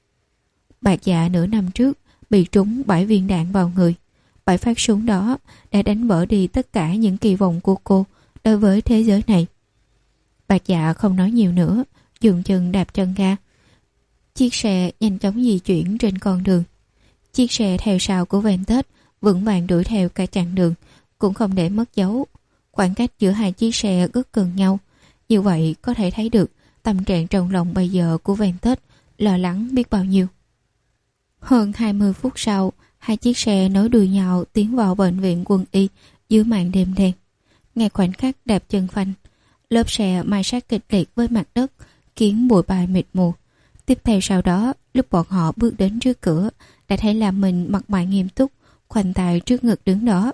Bạch Dạ nửa năm trước bị trúng bảy viên đạn vào người. Bảy phát súng đó đã đánh vỡ đi tất cả những kỳ vọng của cô đối với thế giới này. Bạch Dạ không nói nhiều nữa, dùng chân đạp chân ga. Chiếc xe nhanh chóng di chuyển trên con đường. Chiếc xe theo sau của Ventus vững vàng đuổi theo cả chặng đường, cũng không để mất dấu. Khoảng cách giữa hai chiếc xe rất gần nhau. Như vậy có thể thấy được tâm trạng trong lòng bây giờ của Ventus lo lắng biết bao nhiêu. Hơn hai mươi phút sau, hai chiếc xe nối đuôi nhau tiến vào bệnh viện quân y dưới màn đêm đen. Ngay khoảnh khắc đạp chân phanh, lớp xe ma sát kịch liệt với mặt đất, khiến bụi bay mịt mù. Tiếp theo sau đó, lúc bọn họ bước đến trước cửa, đã thấy Lam Minh mặt mày nghiêm túc, khoanh tay trước ngực đứng đó.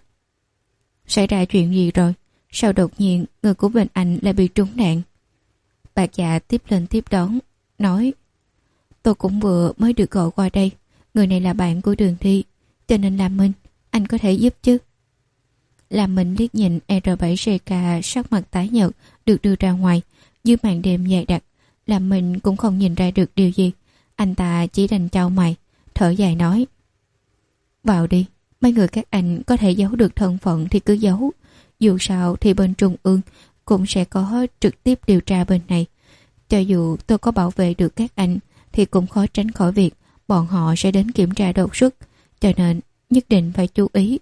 Xảy ra chuyện gì rồi? Sao đột nhiên người của Bình Anh lại bị trúng đạn? Bạch Dạ tiếp lên tiếp đón, nói: Tôi cũng vừa mới được gọi qua đây. Người này là bạn của Đường Thi, cho nên Lam Minh, anh có thể giúp chứ? Lam Minh liếc nhìn R bảy C K sắc mặt tái nhợt được đưa ra ngoài. Dưới màn đêm dày đặc, Lam Minh cũng không nhìn ra được điều gì. Anh ta chỉ đành chau mày, thở dài nói: Vào đi, mấy người các anh có thể giấu được thân phận thì cứ giấu. Dù sao thì bên Trung ương cũng sẽ có trực tiếp điều tra bên này. Cho dù tôi có bảo vệ được các anh thì cũng khó tránh khỏi việc bọn họ sẽ đến kiểm tra đột xuất, cho nên nhất định phải chú ý.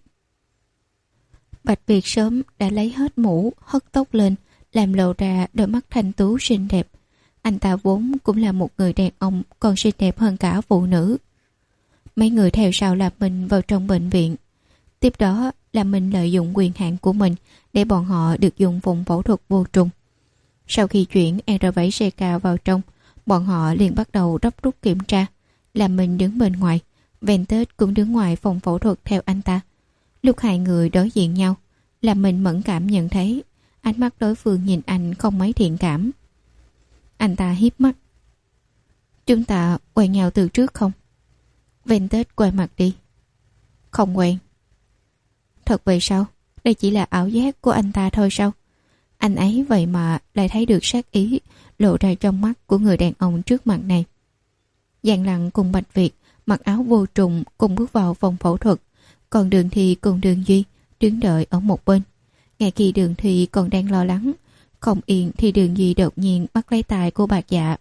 Bạch Việt sớm đã lấy hết mũ, hất tóc lên, làm lộ ra đôi mắt thanh tú xinh đẹp. Anh ta vốn cũng là một người đàn ông còn xinh đẹp hơn cả phụ nữ. Mấy người theo sau Lam Minh vào trong bệnh viện. Tiếp đó Lam Minh lợi dụng quyền hạn của mình để bọn họ được dùng vùng phẫu thuật vô trùng. Sau khi chuyển R bảy C K vào trong, bọn họ liền bắt đầu rấp rút kiểm tra. Lam Minh đứng bên ngoài, Ventus cũng đứng ngoài phòng phẫu thuật theo anh ta. Lúc hai người đối diện nhau, Lam Minh mẫn cảm nhận thấy ánh mắt đối phương nhìn anh không mấy thiện cảm. Anh ta hiếp mắt. Chúng ta quen nhau từ trước không? Ventus quay mặt đi. Không quen. Thật vậy sao? Đây chỉ là ảo giác của anh ta thôi sao? Anh ấy vậy mà lại thấy được sát ý lộ ra trong mắt của người đàn ông trước mặt này. Giang Lặng cùng Bạch Việt mặc áo vô trùng cùng bước vào phòng phẫu thuật, còn Đường Thi cùng Đường Duy đứng đợi ở một bên. Ngay khi Đường Thi còn đang lo lắng không yên thì Đường Duy đột nhiên bắt lấy tay của Bạch Dạ.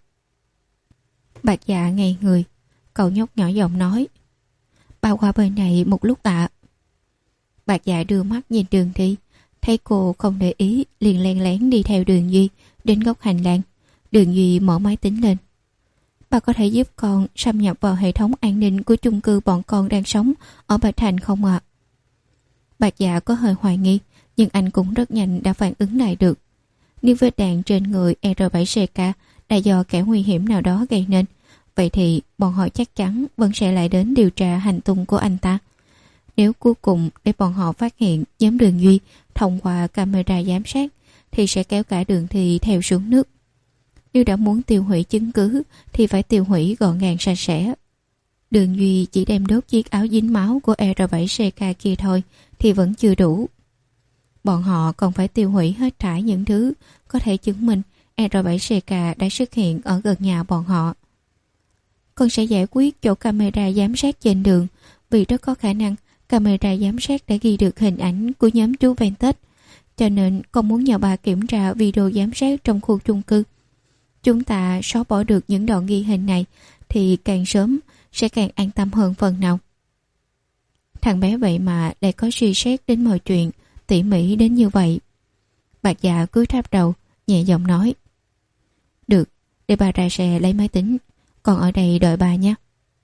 Bạch Dạ ngây người, cậu nhóc nhỏ giọng nói: Bao qua bên này một lúc ạ. Bạch Dạ đưa mắt nhìn Đường Thi, thấy cô không để ý liền len lén đi theo Đường Duy đến góc hành lang. Đường Duy mở máy tính lên. Bà có thể giúp con xâm nhập vào hệ thống an ninh của chung cư bọn con đang sống ở Bạch Thành không ạ? Bạch Dạ có hơi hoài nghi, nhưng anh cũng rất nhanh đã phản ứng lại được. Nếu vết đạn trên người R bảy C K là do kẻ nguy hiểm nào đó gây nên, vậy thì bọn họ chắc chắn vẫn sẽ lại đến điều tra hành tung của anh ta. Nếu cuối cùng để bọn họ phát hiện nhóm Đường Duy thông qua camera giám sát, thì sẽ kéo cả Đường Thi theo xuống nước. Nếu đã muốn tiêu hủy chứng cứ thì phải tiêu hủy gọn gàng sạch sẽ. Đường Duy chỉ đem đốt chiếc áo dính máu của R bảy C K kia thôi thì vẫn chưa đủ. Bọn họ còn phải tiêu hủy hết thảy những thứ có thể chứng minh R bảy C K đã xuất hiện ở gần nhà bọn họ. Con sẽ giải quyết chỗ camera giám sát trên đường, vì rất có khả năng camera giám sát đã ghi được hình ảnh của nhóm chú Ventus, cho nên con muốn nhờ bà kiểm tra video giám sát trong khu chung cư. Chúng ta xóa bỏ được những đoạn ghi hình này thì càng sớm sẽ càng an tâm hơn phần nào. Thằng bé vậy mà lại có suy xét đến mọi chuyện tỉ mỉ đến như vậy. Bạc Dạ cúi thấp đầu, nhẹ giọng nói: Được, để bà ra xe lấy máy tính, còn ở đây đợi bà nhé.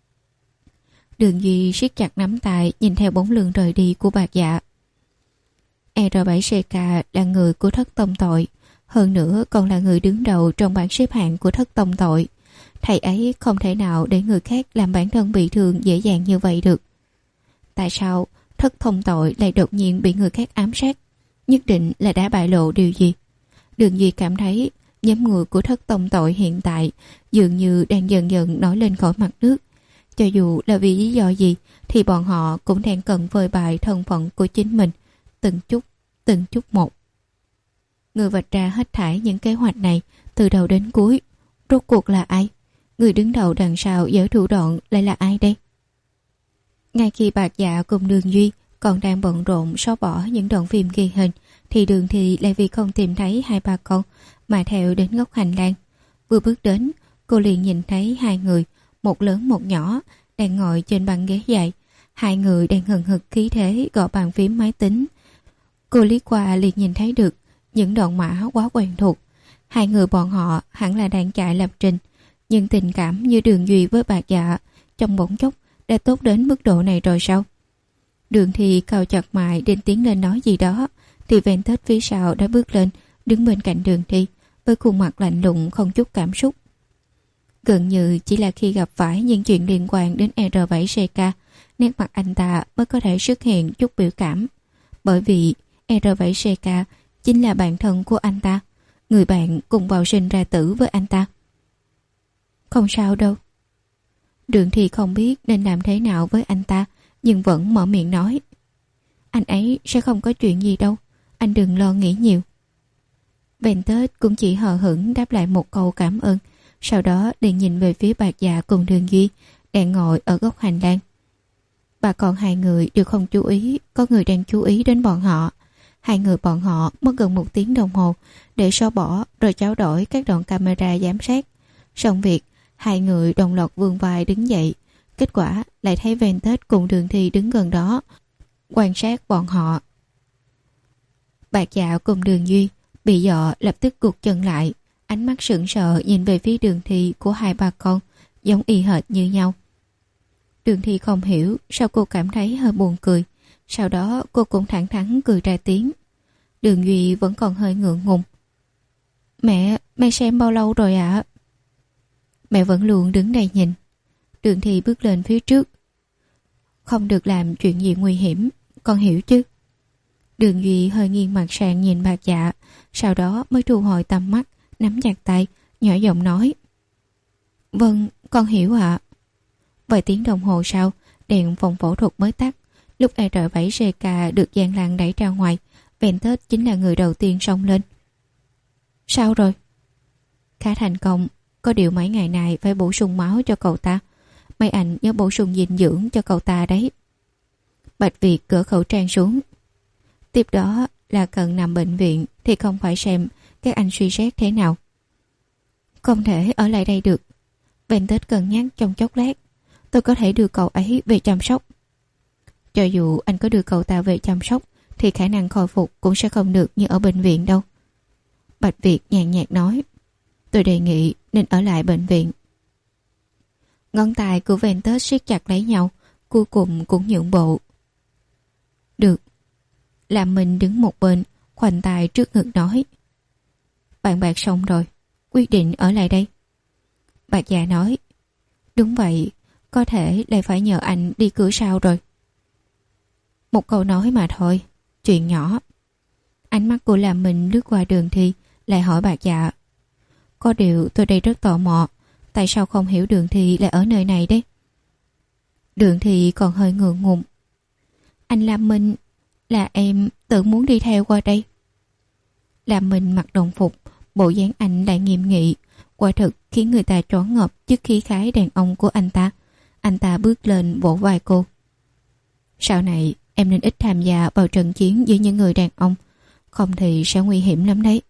Đường Duy siết chặt nắm tay, nhìn theo bóng lưng rời đi của Bạc Dạ. R bảy C K là người của thất tông tội, hơn nữa còn là người đứng đầu trong bảng xếp hạng của thất tông tội. Thầy ấy không thể nào để người khác làm bản thân bị thương dễ dàng như vậy được. Tại sao thất thông tội lại đột nhiên bị người khác ám sát? Nhất định là đã bại lộ điều gì? Đường Duy cảm thấy nhóm người của thất tông tội hiện tại dường như đang dần dần nổi lên khỏi mặt nước. Cho dù là vì lý do gì thì bọn họ cũng đang cần phơi bày thân phận của chính mình, từng chút, từng chút một. Người vạch ra hết thảy những kế hoạch này từ đầu đến cuối, rốt cuộc là ai? Người đứng đầu đằng sau giở thủ đoạn lại là ai đây? Ngay khi Bạc Dạ cùng Đường Duy còn đang bận rộn xóa bỏ những đoạn phim ghi hình, thì Đường Thi lại vì không tìm thấy hai ba con mà theo đến góc hành lang. Vừa bước đến, cô liền nhìn thấy hai người, một lớn một nhỏ, đang ngồi trên băng ghế dài. Hai người đang hừng hực khí thế gõ bàn phím máy tính. Cô liếc qua liền nhìn thấy được những đoạn mã quá quen thuộc. Hai người bọn họ hẳn là đang chạy lập trình, nhưng tình cảm như Đường Duy với Bạc Dạ trong bỗng chốc đã tốt đến mức độ này rồi sao? Đường Thi cau chặt mày định tiến lên nói gì đó, thì Ventus phía sau đã bước lên, đứng bên cạnh Đường Thi với khuôn mặt lạnh lùng không chút cảm xúc. Gần như chỉ là khi gặp phải những chuyện liên quan đến R bảy C K, nét mặt anh ta mới có thể xuất hiện chút biểu cảm. Bởi vì R bảy C K chính là bạn thân của anh ta, người bạn cùng vào sinh ra tử với anh ta. Không sao đâu. Đường Thi không biết nên làm thế nào với anh ta, nhưng vẫn mở miệng nói: Anh ấy sẽ không có chuyện gì đâu, anh đừng lo nghĩ nhiều. Ventus cũng chỉ hờ hững đáp lại một câu cảm ơn, sau đó liền nhìn về phía Bạc Dạ cùng Đường Duy đang ngồi ở góc hành lang. Bà con hai người đều không chú ý có người đang chú ý đến bọn họ. Hai người bọn họ mất gần một tiếng đồng hồ để xóa bỏ rồi trao đổi các đoạn camera giám sát. Xong việc, hai người đồng loạt vươn vai đứng dậy. Kết quả lại thấy Ventus cùng Đường Thi đứng gần đó quan sát bọn họ. Bạc Dạ cùng Đường Duy bị dọa lập tức gục chân lại, ánh mắt sững sờ nhìn về phía Đường Thi của hai bà con, giống y hệt như nhau. Đường Thi không hiểu sao cô cảm thấy hơi buồn cười, sau đó cô cũng thẳng thắn cười ra tiếng. Đường Duy vẫn còn hơi ngượng ngùng. Mẹ, mẹ xem bao lâu rồi ạ? À? Mẹ vẫn luôn đứng đây nhìn. Đường Thi bước lên phía trước. Không được làm chuyện gì nguy hiểm, con hiểu chứ? Đường Duy hơi nghiêng mặt sang nhìn Bạc Dạ, sau đó mới thu hồi tầm mắt, nắm chặt tay, nhỏ giọng nói: Vâng, con hiểu ạ. À. Vài tiếng đồng hồ sau, đèn phòng phẫu thuật mới tắt. Lúc R bảy C K được Giang Lan đẩy ra ngoài, Ventus chính là người đầu tiên xông lên. Sao rồi? Khá thành công, có điều mấy ngày này phải bổ sung máu cho cậu ta. Mấy anh nhớ bổ sung dinh dưỡng cho cậu ta đấy. Bạch Việt cởi khẩu trang xuống. Tiếp đó là cần nằm bệnh viện thì không phải xem các anh suy xét thế nào. Không thể ở lại đây được. Ventus cân nhắc trong chốc lát. Tôi có thể đưa cậu ấy về chăm sóc. Cho dù anh có đưa cậu ta về chăm sóc thì khả năng khôi phục cũng sẽ không được như ở bệnh viện đâu. Bạch Việt nhàn nhạt nói. Tôi đề nghị nên ở lại bệnh viện. Ngón tay của Ventus siết chặt lấy nhau, cuối cùng cũng nhượng bộ. Được. làm mình đứng một bên, khoanh tay trước ngực nói: Bạn bạc xong rồi, quyết định ở lại đây. Bạc già nói: Đúng vậy, có thể lại phải nhờ anh đi cửa sau rồi. Một câu nói mà thôi, chuyện nhỏ. Ánh mắt của làm mình lướt qua Đường Thi, lại hỏi bạc dạ: Có điều tôi đây rất tò mò, tại sao không hiểu Đường Thi lại ở nơi này đấy? Đường Thi còn hơi ngượng ngùng: Anh Lam Minh, là em tự muốn đi theo qua đây. Lam Minh mặc đồng phục, bộ dáng anh lại nghiêm nghị, quả thực khiến người ta choáng ngợp trước khí khái đàn ông của anh ta. Anh ta bước lên vỗ vai cô: Sau này em nên ít tham gia vào trận chiến giữa những người đàn ông, không thì sẽ nguy hiểm lắm đấy.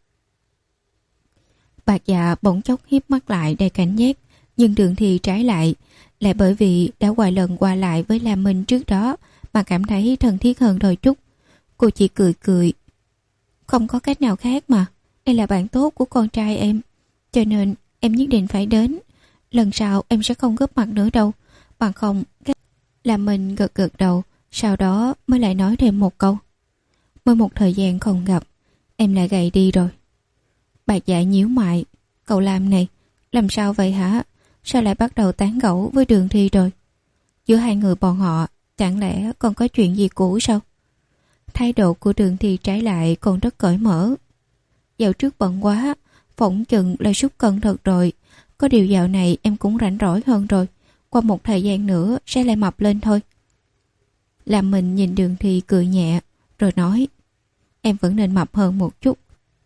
Bạc dạ bỗng chốc hiếp mắt lại đầy cảnh giác, nhưng Đường Thi trái lại, lại bởi vì đã vài lần qua lại với Lam Minh trước đó mà cảm thấy thân thiết hơn đôi chút. Cô chỉ cười cười: Không có cách nào khác mà, đây là bạn tốt của con trai em, cho nên em nhất định phải đến. Lần sau em sẽ không góp mặt nữa đâu, bằng không. Lam Minh gật gật đầu, sau đó mới lại nói thêm một câu: Mới một thời gian không gặp, em lại gầy đi rồi. Bạc dạ nhíu mày: Cậu Lam này, làm sao vậy hả? Sao lại bắt đầu tán gẫu với Đường Thi rồi? Giữa hai người bọn họ chẳng lẽ còn có chuyện gì cũ sao? Thái độ của Đường Thi trái lại còn rất cởi mở: Dạo trước bận quá, phỏng chừng là sút cân thật rồi. Có điều dạo này em cũng rảnh rỗi hơn rồi, qua một thời gian nữa sẽ lại mập lên thôi. Làm mình nhìn Đường Thi cười nhẹ, rồi nói: Em vẫn nên mập hơn một chút,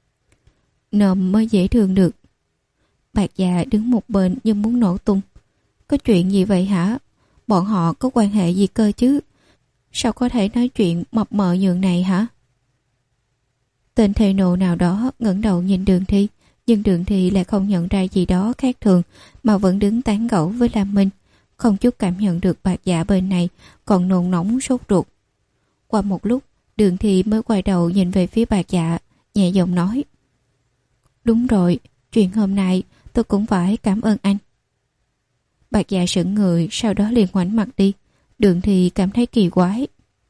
nôm mới dễ thương được. Bạc già đứng một bên như muốn nổ tung: Có chuyện gì vậy hả? Bọn họ có quan hệ gì cơ chứ? Sao có thể nói chuyện mập mờ nhường này hả? Tên thề nộ nào đó ngẩng đầu nhìn Đường Thi, nhưng Đường Thi lại không nhận ra gì đó khác thường, mà vẫn đứng tán gẫu với Lam Minh, không chút cảm nhận được bạc dạ bên này còn nôn nóng sốt ruột. Qua một lúc, Đường Thi mới quay đầu nhìn về phía bạc dạ, nhẹ giọng nói: Đúng rồi, chuyện hôm nay tôi cũng phải cảm ơn anh. Bạc dạ sững người, sau đó liền ngoảnh mặt đi. Đường Thi cảm thấy kỳ quái: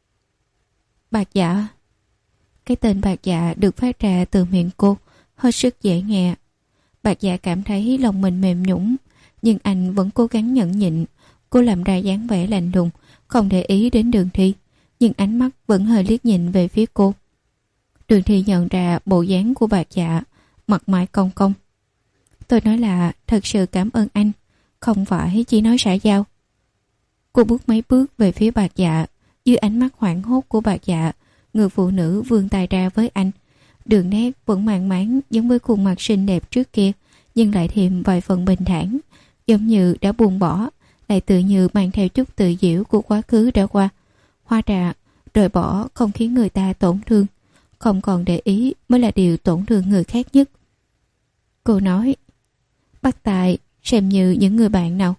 Bạc dạ? Cái tên bạc dạ được phát ra từ miệng cô hết sức dễ nghe. Bạc dạ cảm thấy lòng mình mềm nhũn, nhưng anh vẫn cố gắng nhẫn nhịn. Cô làm ra dáng vẻ lạnh lùng, không để ý đến Đường Thi, nhưng ánh mắt vẫn hơi liếc nhìn về phía cô. Đường Thi nhận ra bộ dáng của bạc dạ, mặt mày cong cong: Tôi nói là thật sự cảm ơn anh, không phải chỉ nói xã giao. Cô bước mấy bước về phía bạc dạ, dưới ánh mắt hoảng hốt của bạc dạ, người phụ nữ vươn tay ra với anh. Đường nét vẫn màng máng giống với khuôn mặt xinh đẹp trước kia, nhưng lại thêm vài phần bình thản, giống như đã buông bỏ, lại tự như mang theo chút tự giễu của quá khứ đã qua. Hóa ra rời bỏ không khiến người ta tổn thương, không còn để ý mới là điều tổn thương người khác nhất. Cô nói: Bắt tài xem như những người bạn nào.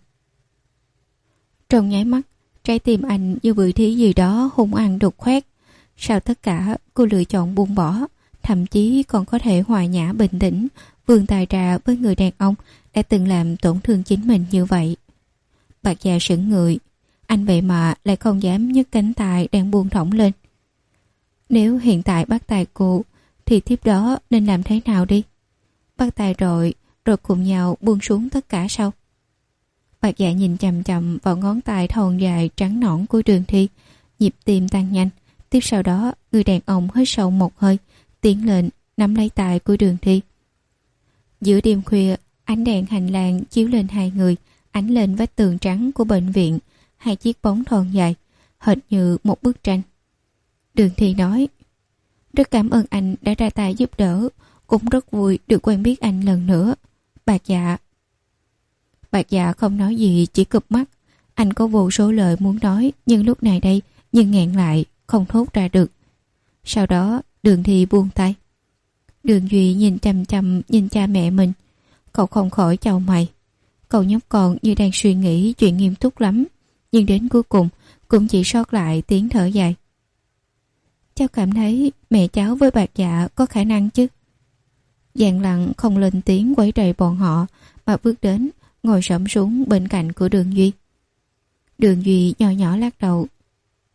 Trong nháy mắt, trái tim anh như vị thí gì đó hung ăn đục khoét. Sau tất cả, cô lựa chọn buông bỏ, thậm chí còn có thể hòa nhã bình tĩnh vươn tay ra với người đàn ông đã từng làm tổn thương chính mình như vậy. Bạc già sững người, anh vậy mà lại không dám nhấc cánh tay đang buông thõng lên. Nếu hiện tại bắt tay cô, thì tiếp đó nên làm thế nào đi? Bắt tay rồi, rồi cùng nhau buông xuống tất cả sau. Bạc dạ nhìn chằm chằm vào ngón tay thon dài trắng nõn của Đường Thi, nhịp tim tăng nhanh. Tiếp sau đó, người đàn ông hít sâu một hơi, tiến lên nắm lấy tay của Đường Thi. Giữa đêm khuya, ánh đèn hành lang chiếu lên hai người, ánh lên vách tường trắng của bệnh viện, hai chiếc bóng thon dài, hệt như một bức tranh. Đường Thi nói: Rất cảm ơn anh đã ra tay giúp đỡ, cũng rất vui được quen biết anh lần nữa. Bạc dạ. Bạc dạ không nói gì, chỉ cụp mắt. Anh có vô số lời muốn nói, nhưng lúc này đây, nhưng nghẹn lại, không thốt ra được. Sau đó, Đường Thi buông tay. Đường Duy nhìn chăm chăm nhìn cha mẹ mình. Cậu không khỏi chau mày. Cậu nhóc con như đang suy nghĩ chuyện nghiêm túc lắm, nhưng đến cuối cùng cũng chỉ sót lại tiếng thở dài. Cháu cảm thấy mẹ cháu với bạc dạ có khả năng chứ? Giang Lặng không lên tiếng quấy rầy bọn họ, mà bước đến ngồi xổm xuống bên cạnh của Đường Duy. Đường Duy nhỏ nhỏ lắc đầu.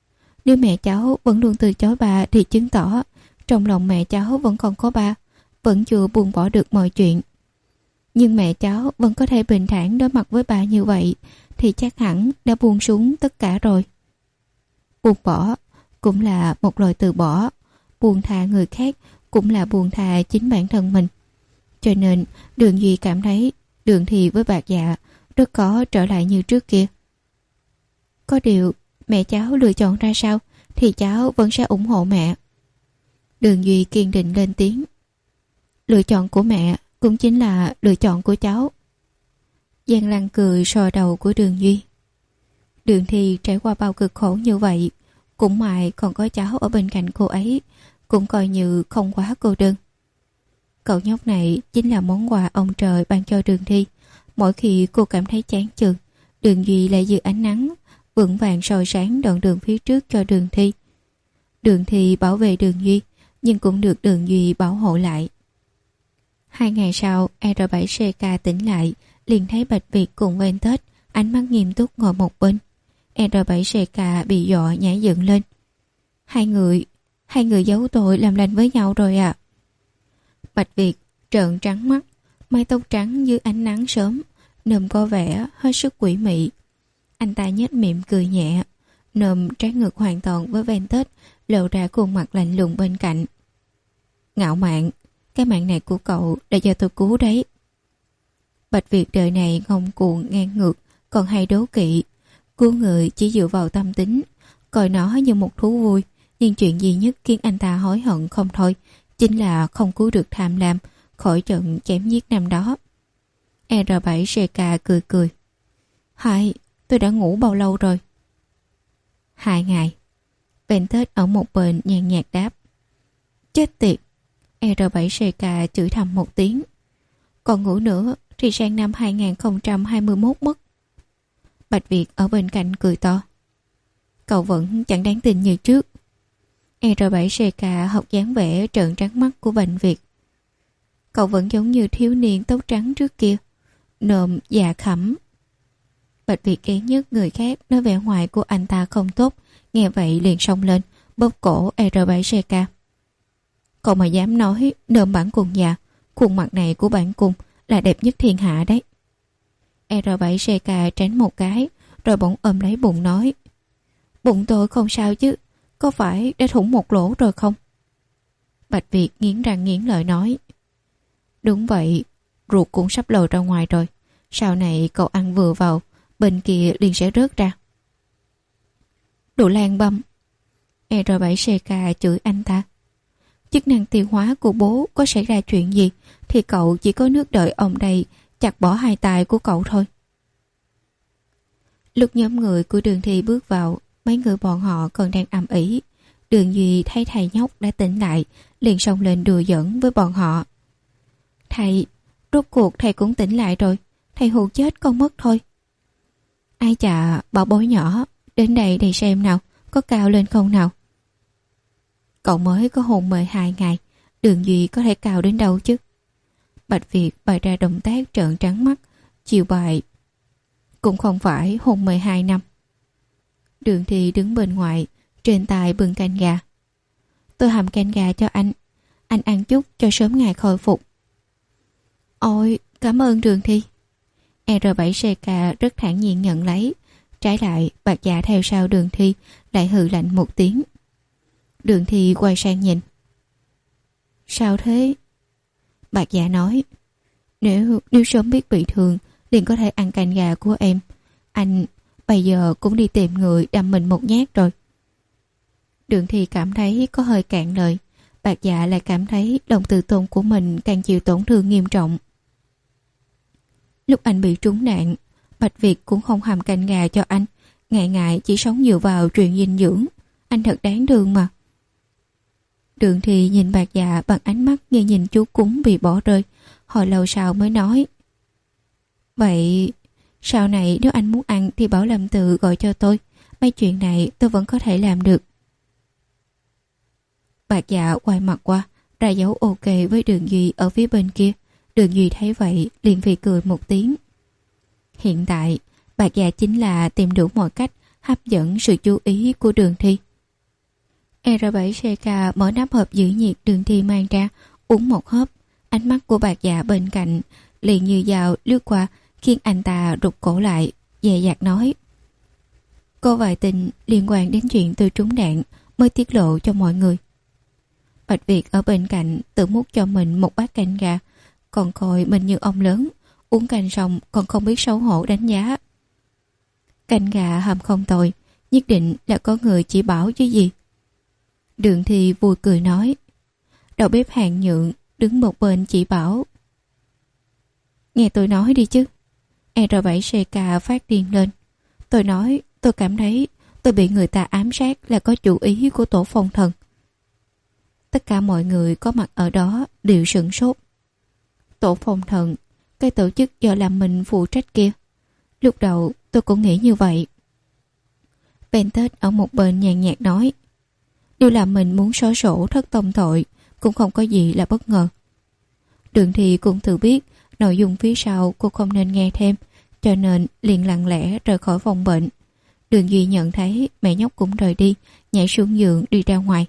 Nếu mẹ cháu vẫn luôn từ chối bà thì chứng tỏ trong lòng mẹ cháu vẫn còn có bà, vẫn chưa buông bỏ được mọi chuyện. Nhưng mẹ cháu vẫn có thể bình thản đối mặt với bà như vậy thì chắc hẳn đã buông xuống tất cả rồi. Buông bỏ cũng là một lời từ bỏ, buông tha người khác cũng là buông tha chính bản thân mình. Cho nên Đường Duy cảm thấy Đường Thi với Bạc Dạ rất có trở lại như trước kia. Có điều mẹ cháu lựa chọn ra sao thì cháu vẫn sẽ ủng hộ mẹ. Đường Duy kiên định lên tiếng. Lựa chọn của mẹ cũng chính là lựa chọn của cháu. Giang Lăng cười sờ đầu của Đường Duy. Đường Thi trải qua bao cực khổ như vậy, cũng may còn có cháu ở bên cạnh cô ấy, cũng coi như không quá cô đơn. Cậu nhóc này chính là món quà ông trời ban cho Đường Thi. Mỗi khi cô cảm thấy chán chường, Đường Duy lại như ánh nắng vững vàng soi sáng đoạn đường phía trước cho Đường Thi. Đường Thi bảo vệ Đường Duy, nhưng cũng được Đường Duy bảo hộ lại. Hai ngày sau, R bảy C K tỉnh lại, liền thấy Bạch Việt cùng Ven Tết, ánh mắt nghiêm túc ngồi một bên. R bảy C K bị dọa nhảy dựng lên. Hai người, hai người giấu tội làm lành với nhau rồi à? Bạch Việt trợn trắng mắt, mái tóc trắng dưới ánh nắng sớm, nôm có vẻ hết sức quỷ mị. Anh ta nhếch miệng cười nhẹ, nôm trái ngược hoàn toàn với Ven Tết, lộ ra khuôn mặt lạnh lùng bên cạnh. Ngạo mạn, cái mạng này của cậu đã do tôi cứu đấy. Bạch Việt đời này ngông cuồng ngang ngược, còn hay đố kỵ. Cứu người chỉ dựa vào tâm tính, coi nó như một thú vui. Nhưng chuyện duy nhất khiến anh ta hối hận không thôi chính là không cứu được Tham Lam khỏi trận chém giết năm đó. R bảy C K cười cười. Hai, tôi đã ngủ bao lâu rồi? Hai ngày. Ven Tết ở một bên nhàn nhạt đáp. Chết tiệt. R bảy C K chửi thầm một tiếng. Còn ngủ nữa thì sang năm hai không hai mốt mất. Bạch Việt ở bên cạnh cười to. Cậu vẫn chẳng đáng tin như trước. R bảy C K học dáng vẻ trợn trắng mắt của Bạch Việt. Cậu vẫn giống như thiếu niên tóc trắng trước kia, nộm già khẩm. Bạch Việt ghét nhất người khác nói vẻ ngoài của anh ta không tốt, nghe vậy liền xông lên, bóp cổ R bảy C K. Cậu mà dám nói nộm bản cùng già, khuôn mặt này của bản cùng là đẹp nhất thiên hạ đấy. R bảy C K tránh một cái, rồi bỗng ôm lấy bụng nói. Bụng tôi không sao chứ, có phải đã thủng một lỗ rồi không? Bạch Việt nghiến răng nghiến lợi nói. Đúng vậy, ruột cũng sắp lồi ra ngoài rồi. Sau này cậu ăn vừa vào, bên kia liền sẽ rớt ra. Đồ lan băm. R bảy C K chửi anh ta. Chức năng tiêu hóa của bố có xảy ra chuyện gì thì cậu chỉ có nước đợi ông đây chặt bỏ hai tay của cậu thôi. Lúc nhóm người của Đường Thi bước vào, mấy người bọn họ còn đang ầm ĩ. Đường Duy thấy thầy nhóc đã tỉnh lại, liền xông lên đùa giỡn với bọn họ. Thầy, rốt cuộc thầy cũng tỉnh lại rồi, thầy hù chết con mất thôi. Ai chà, bảo bối nhỏ, đến đây để xem nào, có cao lên không nào. Cậu mới có hôn mê hai ngày, Đường Duy có thể cao đến đâu chứ? Bạch Việt bày ra động tác trợn trắng mắt, chiều bài. Cũng không phải hôn mê hai năm. Đường Thi đứng bên ngoài, trên tay bưng canh gà. Tôi hầm canh gà cho anh, anh ăn chút cho sớm ngày khôi phục. Ôi, cảm ơn Đường Thi. R bảy C K rất thản nhiên nhận lấy. Trái lại, Bạc Dạ theo sau Đường Thi lại hừ lạnh một tiếng. Đường Thi quay sang nhìn. Sao thế? Bạc Dạ nói. Nếu nếu sớm biết bị thương, liền có thể ăn canh gà của em. Anh bây giờ cũng đi tìm người đâm mình một nhát rồi. Đường Thi cảm thấy có hơi cạn lời. Bạc Dạ lại cảm thấy lòng tự tôn của mình càng chịu tổn thương nghiêm trọng. Lúc anh bị trúng đạn, Bạch Việt cũng không hầm canh gà cho anh. Ngày ngày chỉ sống dựa vào truyền dinh dưỡng. Anh thật đáng thương mà. Đường Thi nhìn Bạc Dạ bằng ánh mắt như nhìn chú cúng bị bỏ rơi. Hồi lâu sau mới nói. Vậy sau này nếu anh muốn ăn thì bảo Lâm Tự gọi cho tôi. Mấy chuyện này tôi vẫn có thể làm được. Bạc Dạ quay mặt qua, ra dấu ok với Đường Duy ở phía bên kia. Đường Duy thấy vậy liền phì cười một tiếng. Hiện tại Bạc Dạ chính là tìm đủ mọi cách hấp dẫn sự chú ý của Đường Thi. R bảy C K mở nắp hộp giữ nhiệt Đường Thi mang ra, uống một hớp. Ánh mắt của Bạc Dạ bên cạnh liền như dao lướt qua, khiến anh ta rụt cổ lại, dè dặt nói: Có vài tin liên quan đến chuyện tôi trúng đạn mới tiết lộ cho mọi người. Bạch Việt ở bên cạnh tự múc cho mình một bát canh gà, còn coi mình như ông lớn, uống canh xong còn không biết xấu hổ đánh giá. Canh gà hầm không tồi, nhất định là có người chỉ bảo chứ gì. Đường Thi vui cười nói. Đầu bếp Hàng Nhượng đứng một bên chỉ bảo. Nghe tôi nói đi chứ. R bảy C K phát điên lên. Tôi nói tôi cảm thấy tôi bị người ta ám sát là có chủ ý của tổ phong thần. Tất cả mọi người có mặt ở đó đều sửng sốt. Tổ phong thần, cái tổ chức do làm mình phụ trách kia. Lúc đầu tôi cũng nghĩ như vậy. Pentet ở một bên nhàn nhạt nói. Điều làm mình muốn xóa sổ thất tông tội cũng không có gì là bất ngờ. Đường Thi cũng tự biết nội dung phía sau cô không nên nghe thêm, cho nên liền lặng lẽ rời khỏi phòng bệnh. Đường Duy nhận thấy mẹ nhóc cũng rời đi, nhảy xuống giường đi ra ngoài.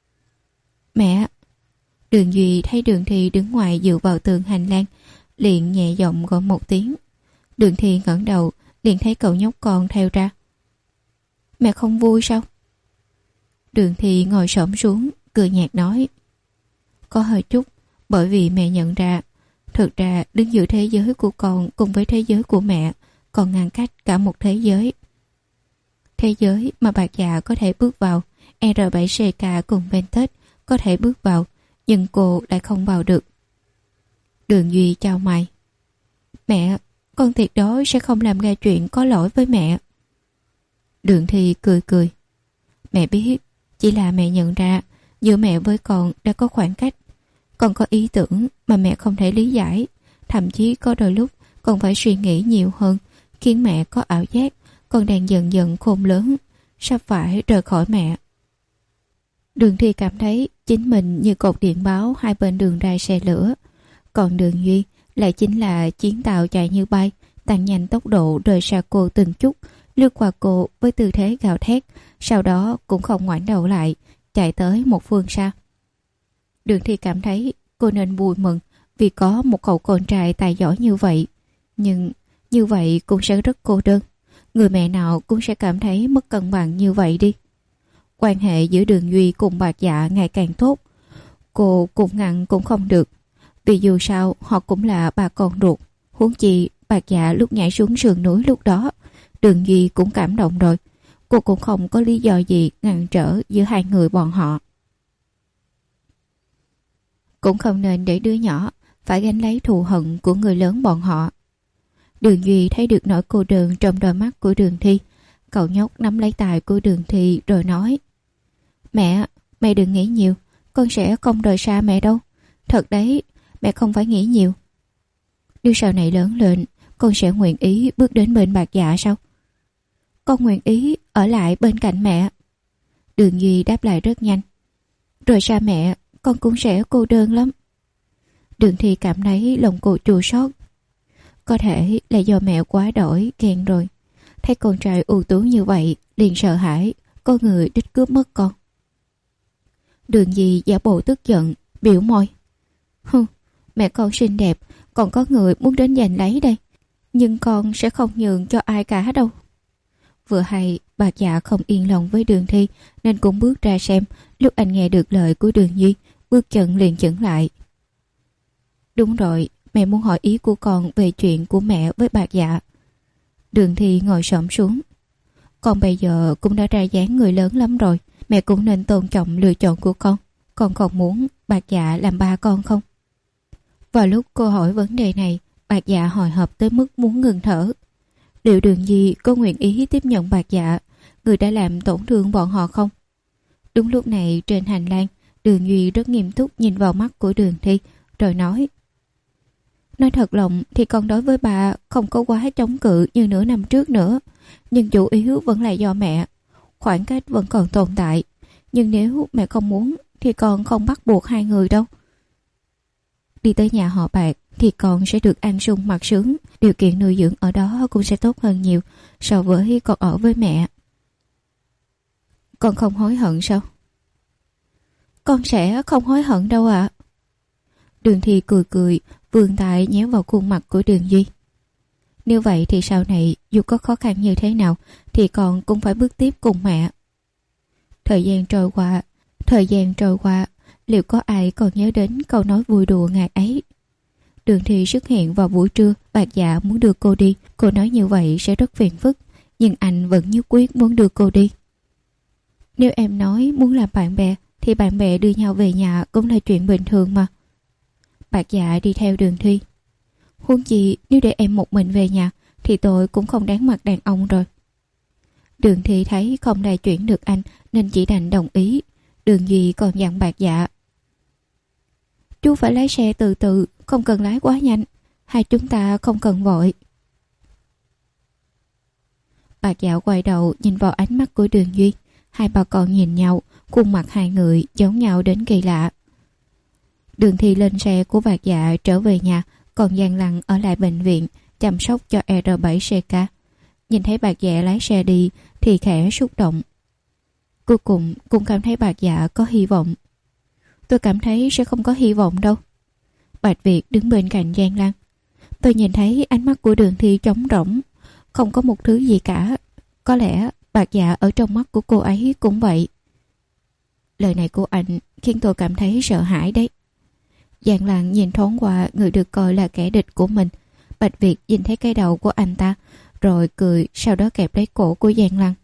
Mẹ! Đường Duy thấy Đường Thi đứng ngoài dựa vào tường hành lang, liền nhẹ giọng gọi một tiếng. Đường Thi ngẩng đầu, liền thấy cậu nhóc con theo ra. Mẹ không vui sao? Đường Thi ngồi xổm xuống, cười nhạt nói. Có hơi chút, bởi vì mẹ nhận ra, thực ra đứng giữa thế giới của con cùng với thế giới của mẹ còn ngăn cách cả một thế giới. Thế giới mà Bạc Dạ có thể bước vào, R bảy C K cùng Pentet có thể bước vào, nhưng cô lại không vào được. Đường Duy chào mày. Mẹ, con tuyệt đối sẽ không làm ra chuyện có lỗi với mẹ. Đường Thi cười cười. Mẹ biết, chỉ là mẹ nhận ra giữa mẹ với con đã có khoảng cách. Con có ý tưởng mà mẹ không thể lý giải, thậm chí có đôi lúc con phải suy nghĩ nhiều hơn, khiến mẹ có ảo giác con đang dần dần khôn lớn, sắp phải rời khỏi mẹ. Đường Thi cảm thấy chính mình như cột điện báo hai bên đường ray xe lửa, còn Đường Duy lại chính là chiến tàu chạy như bay, tăng nhanh tốc độ rời xa cô từng chút, lướt qua cô với tư thế gào thét, sau đó cũng không ngoảnh đầu lại, chạy tới một phương xa. Đường Thi cảm thấy cô nên vui mừng vì có một cậu con trai tài giỏi như vậy, nhưng như vậy cũng sẽ rất cô đơn. Người mẹ nào cũng sẽ cảm thấy mất cân bằng như vậy đi. Quan hệ giữa Đường Duy cùng Bạc Dạ ngày càng tốt. Cô cũng ngăn cũng không được, vì dù sao họ cũng là bà con ruột. Huống chi Bạc Dạ lúc nhảy xuống sườn núi lúc đó, Đường Duy cũng cảm động rồi. Cô cũng không có lý do gì ngăn trở giữa hai người bọn họ. Cũng không nên để đứa nhỏ phải gánh lấy thù hận của người lớn bọn họ. Đường Duy thấy được nỗi cô đơn trong đôi mắt của Đường Thi. Cậu nhóc nắm lấy tay của Đường Thi rồi nói. Mẹ, mẹ đừng nghĩ nhiều, con sẽ không rời xa mẹ đâu. Thật đấy, mẹ không phải nghĩ nhiều. Nếu sau này lớn lên, con sẽ nguyện ý bước đến bên Bạc Dạ sao? Con nguyện ý ở lại bên cạnh mẹ. Đường Duy đáp lại rất nhanh. Rời xa mẹ, con cũng sẽ cô đơn lắm. Đường Thi cảm thấy lòng cô chua xót. Có thể là do mẹ quá đổi ghen rồi. Thấy con trai ưu tú như vậy, liền sợ hãi có người đích cướp mất con. Đường Duy giả bộ tức giận, biểu môi. Hừ, mẹ con xinh đẹp, còn có người muốn đến giành lấy đây. Nhưng con sẽ không nhường cho ai cả đâu. Vừa hay Bạc Dạ không yên lòng với Đường Thi, nên cũng bước ra xem. Lúc anh nghe được lời của Đường Duy, bước chân liền chững lại. Đúng rồi, mẹ muốn hỏi ý của con về chuyện của mẹ với Bạc Dạ. Đường Thi ngồi xổm xuống. Con bây giờ cũng đã ra dáng người lớn lắm rồi, mẹ cũng nên tôn trọng lựa chọn của con. Con còn muốn Bạc Dạ làm ba con không? Vào lúc cô hỏi vấn đề này, Bạc Dạ hồi hộp tới mức muốn ngừng thở. Liệu Đường Duy có nguyện ý tiếp nhận Bạc Dạ, người đã làm tổn thương bọn họ không? Đúng lúc này trên hành lang, Đường Duy rất nghiêm túc nhìn vào mắt của Đường Thi, rồi nói. Nói thật lòng thì con đối với bà không có quá chống cự như nửa năm trước nữa, nhưng chủ yếu vẫn là do mẹ. Khoảng cách vẫn còn tồn tại, nhưng nếu mẹ không muốn thì con không bắt buộc hai người đâu. Đi tới nhà họ Bạc thì con sẽ được ăn sung mặc sướng, điều kiện nuôi dưỡng ở đó cũng sẽ tốt hơn nhiều so với con ở với mẹ. Con không hối hận sao? Con sẽ không hối hận đâu ạ. Đường Thi cười cười, vươn tay nhéo vào khuôn mặt của Đường Duy. Nếu vậy thì sau này dù có khó khăn như thế nào thì con cũng phải bước tiếp cùng mẹ. Thời gian trôi qua, thời gian trôi qua, liệu có ai còn nhớ đến câu nói vui đùa ngày ấy? Đường Thi xuất hiện vào buổi trưa, Bạc Dạ muốn đưa cô đi. Cô nói như vậy sẽ rất phiền phức, nhưng anh vẫn nhất quyết muốn đưa cô đi. Nếu em nói muốn làm bạn bè thì bạn bè đưa nhau về nhà cũng là chuyện bình thường mà. Bạc Dạ đi theo Đường Thi. Huống chi nếu để em một mình về nhà thì tôi cũng không đáng mặt đàn ông rồi. Đường Thi thấy không lay chuyển được anh nên chỉ đành đồng ý. Đường Duy còn dặn Bạc Dạ: Chú phải lái xe từ từ, không cần lái quá nhanh. Hai chúng ta không cần vội. Bạc Dạ quay đầu nhìn vào ánh mắt của Đường Duy. Hai bà con nhìn nhau, khuôn mặt hai người giống nhau đến kỳ lạ. Đường Thi lên xe của Bạc Dạ trở về nhà, còn Giang Lăng ở lại bệnh viện chăm sóc cho R bảy C K. Nhìn thấy Bạc Dạ lái xe đi thì khẽ xúc động. Cuối cùng cũng cảm thấy Bạc Dạ có hy vọng. Tôi cảm thấy sẽ không có hy vọng đâu. Bạch Việt đứng bên cạnh Giang Lăng. Tôi nhìn thấy ánh mắt của Đường Thi trống rỗng, không có một thứ gì cả. Có lẽ Bạc Dạ ở trong mắt của cô ấy cũng vậy. Lời này của anh khiến tôi cảm thấy sợ hãi đấy. Giang Lăng nhìn thoáng qua người được coi là kẻ địch của mình. Bạch Việt nhìn thấy cái đầu của anh ta, rồi cười, sau đó kẹp lấy cổ của Giang Lăng.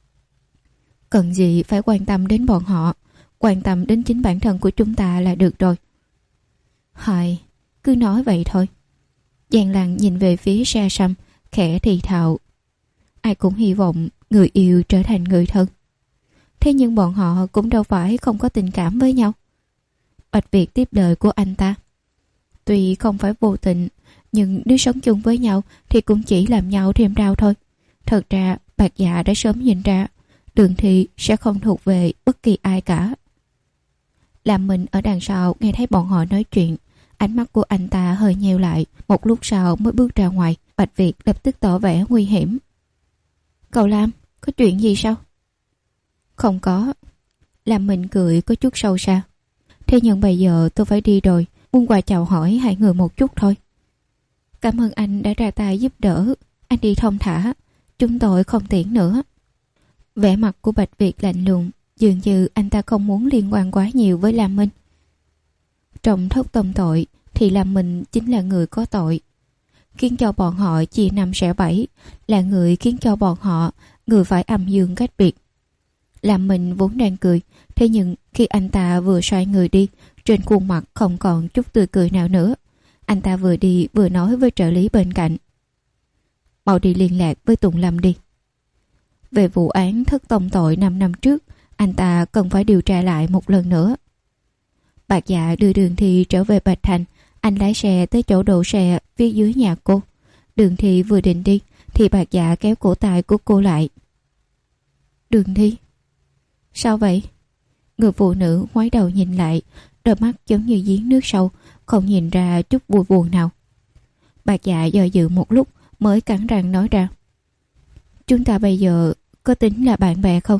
Cần gì phải quan tâm đến bọn họ, quan tâm đến chính bản thân của chúng ta là được rồi. Hỏi, cứ nói vậy thôi. Giang Lăng nhìn về phía xa xăm, khẽ thì thào. Ai cũng hy vọng người yêu trở thành người thân. Thế nhưng bọn họ cũng đâu phải không có tình cảm với nhau. Bạch Việt tiếp lời của anh ta. Tuy không phải vô tình, nhưng nếu sống chung với nhau thì cũng chỉ làm nhau thêm đau thôi. Thật ra Bạc Dạ đã sớm nhìn ra Đường Thi sẽ không thuộc về bất kỳ ai cả. Làm mình ở đằng sau nghe thấy bọn họ nói chuyện, ánh mắt của anh ta hơi nheo lại. Một lúc sau mới bước ra ngoài. Bạch Việt lập tức tỏ vẻ nguy hiểm. Cậu Lam, có chuyện gì sao? Không có. Làm mình cười có chút sâu xa. Thế nhưng bây giờ tôi phải đi rồi, muốn qua chào hỏi hai người một chút thôi. Cảm ơn anh đã ra tay giúp đỡ. Anh đi thông thả, chúng tôi không tiễn nữa. Vẻ mặt của Bạch Việt lạnh lùng, dường như anh ta không muốn liên quan quá nhiều với Lam Minh. Trong thất tông tội thì Lam Minh chính là người có tội, khiến cho bọn họ chia năm xẻ bảy, là người khiến cho bọn họ người phải âm dương cách biệt. Lam Minh vốn đang cười, thế nhưng khi anh ta vừa xoay người đi, trên khuôn mặt không còn chút tươi cười nào nữa. Anh ta vừa đi vừa nói với trợ lý bên cạnh. Mau đi liên lạc với Tùng Lâm đi. Về vụ án thất tông tội năm năm trước, anh ta cần phải điều tra lại một lần nữa. Bạc Dạ đưa Đường Thi trở về Bạch Thành. Anh lái xe tới chỗ đậu xe phía dưới nhà cô. Đường Thi vừa định đi thì Bạc Dạ kéo cổ tay của cô lại. Đường Thi, sao vậy? Người phụ nữ ngoái đầu nhìn lại, đôi mắt giống như giếng nước sâu, không nhìn ra chút vui buồn nào. Bạc Dạ do dự một lúc mới cắn răng nói ra. Chúng ta bây giờ có tính là bạn bè không?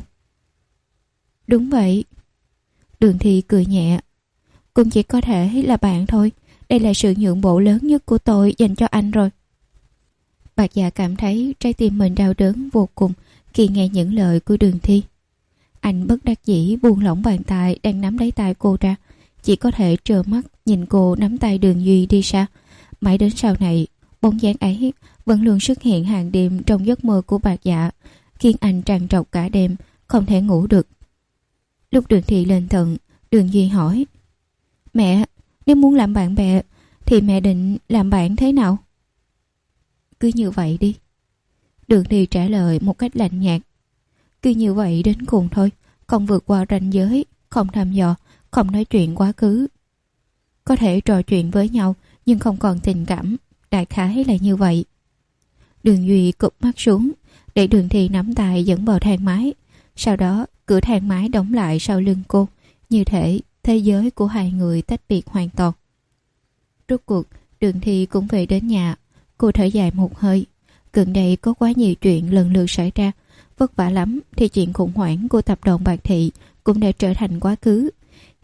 Đúng vậy. Đường Thi cười nhẹ. Cũng chỉ có thể là bạn thôi. Đây là sự nhượng bộ lớn nhất của tôi dành cho anh rồi. Bạc Dạ cảm thấy trái tim mình đau đớn vô cùng khi nghe những lời của Đường Thi. Anh bất đắc dĩ buông lỏng bàn tay đang nắm lấy tay cô ra, chỉ có thể trơ mắt nhìn cô nắm tay Đường Duy đi xa. Mãi đến sau này, bóng dáng ấy vẫn luôn xuất hiện hàng đêm trong giấc mơ của Bạc Dạ, khiến anh trằn trọc cả đêm, không thể ngủ được. Lúc Đường Thi lên tầng, Đường Duy hỏi: Mẹ, nếu muốn làm bạn bè thì mẹ định làm bạn thế nào? Cứ như vậy đi. Đường Thi trả lời một cách lạnh nhạt. Cứ như vậy đến cùng thôi, không vượt qua ranh giới, không thăm dò, không nói chuyện quá khứ. Có thể trò chuyện với nhau nhưng không còn tình cảm, đại khái là như vậy. Đường Duy cụp mắt xuống, để Đường Thi nắm tay dẫn vào thang máy. Sau đó cửa thang máy đóng lại sau lưng cô, như thể thế giới của hai người tách biệt hoàn toàn. Rốt cuộc Đường Thi cũng về đến nhà. Cô thở dài một hơi. Gần đây có quá nhiều chuyện lần lượt xảy ra, vất vả lắm thì chuyện khủng hoảng của tập đoàn Bạc Thị cũng đã trở thành quá khứ.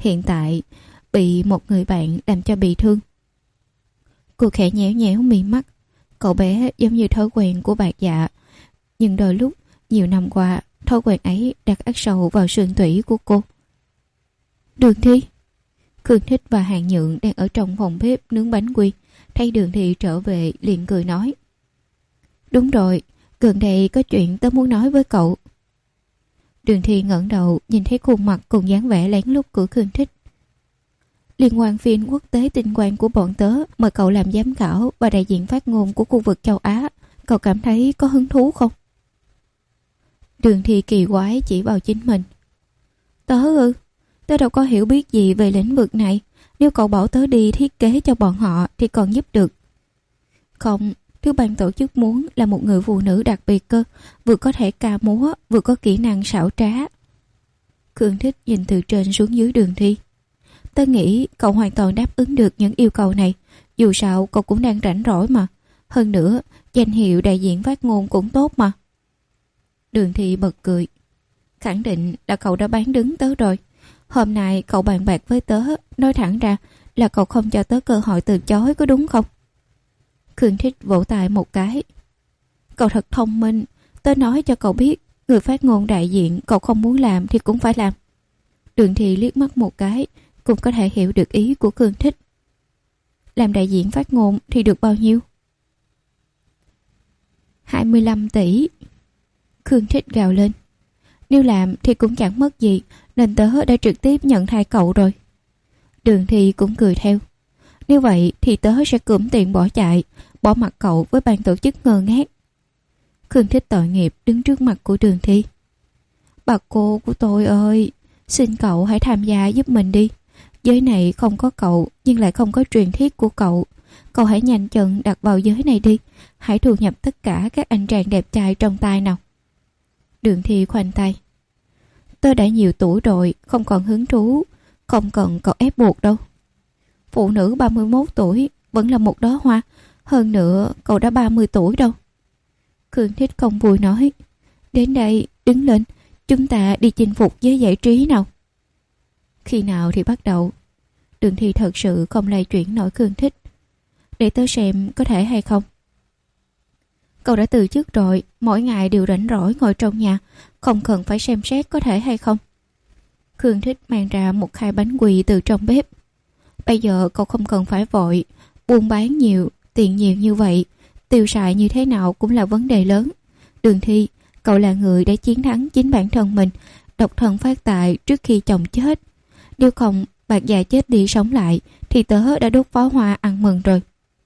hiện tại bị một người bạn làm cho bị thương. Cô khẽ nhéo nhéo mi mắt. Cậu bé giống như thói quen của Bạc Dạ, nhưng đôi lúc nhiều năm qua thói quen ấy đã khắc sâu vào xương tủy của cô. Đường Thi. Khương Thích và Hàng Nhượng đang ở trong phòng bếp nướng bánh quy, thấy Đường Thi trở về liền cười nói: Đúng rồi, gần đây có chuyện tớ muốn nói với cậu. Đường Thi ngẩng đầu nhìn thấy khuôn mặt cùng dáng vẻ lén lút của Khương Thích. Liên hoan phim quốc tế tinh quang của bọn tớ mời cậu làm giám khảo và đại diện phát ngôn của khu vực châu Á. Cậu cảm thấy có hứng thú không? Đường Thi kỳ quái chỉ vào chính mình. Tớ ư? Tớ đâu có hiểu biết gì về lĩnh vực này. Nếu cậu bảo tớ đi thiết kế cho bọn họ thì còn giúp được. Không, thứ ban tổ chức muốn là một người phụ nữ đặc biệt cơ, vừa có thể ca múa, vừa có kỹ năng xảo trá. Khương Thích nhìn từ trên xuống dưới Đường Thi. Tớ nghĩ cậu hoàn toàn đáp ứng được những yêu cầu này. Dù sao cậu cũng đang rảnh rỗi mà. Hơn nữa, danh hiệu đại diện phát ngôn cũng tốt mà. Đường Thi bật cười. Khẳng định là cậu đã bán đứng tớ rồi. Hôm nay cậu bàn bạc với tớ, nói thẳng ra là cậu không cho tớ cơ hội từ chối, có đúng không? Khương Thích vỗ tay một cái. Cậu thật thông minh. Tớ nói cho cậu biết, người phát ngôn đại diện cậu không muốn làm thì cũng phải làm. Đường Thi liếc mắt một cái, cũng có thể hiểu được ý của Khương Thích. Làm đại diện phát ngôn thì được bao nhiêu? hai mươi lăm tỷ. Khương Thích gào lên. Nếu làm thì cũng chẳng mất gì, nên tớ đã trực tiếp nhận thay cậu rồi. Đường Thi cũng cười theo. Nếu vậy thì tớ sẽ cưỡng tiền bỏ chạy, bỏ mặt cậu với ban tổ chức ngơ ngác. Khương Thích tội nghiệp đứng trước mặt của Đường Thi. Bà cô của tôi ơi, xin cậu hãy tham gia giúp mình đi. Giới này không có cậu, nhưng lại không có truyền thuyết của cậu. Cậu hãy nhanh chân đặt vào giới này đi. Hãy thu nhập tất cả các anh chàng đẹp trai trong tay nào. Đường Thi khoanh tay. Tôi đã nhiều tuổi rồi, không còn hứng thú. Không cần cậu ép buộc đâu. Phụ nữ ba mươi mốt tuổi vẫn là một đóa hoa. Hơn nữa cậu đã ba mươi tuổi đâu. Khương Thích không vui nói. Đến đây, đứng lên. Chúng ta đi chinh phục giới giải trí nào. Khi nào thì bắt đầu? Đường Thi thật sự không lay chuyển nổi Khương Thích. Để tớ xem có thể hay không. Cậu đã từ chức rồi, mỗi ngày đều rảnh rỗi ngồi trong nhà, không cần phải xem xét có thể hay không. Khương Thích mang ra một khay bánh quy từ trong bếp. Bây giờ cậu không cần phải vội, buôn bán nhiều, tiền nhiều như vậy, tiêu xài như thế nào cũng là vấn đề lớn. Đường Thi, cậu là người đã chiến thắng chính bản thân mình, độc thân phát tài trước khi chồng chết. Nếu không, Bạc Dạ chết đi sống lại thì tớ đã đốt pháo hoa ăn mừng rồi.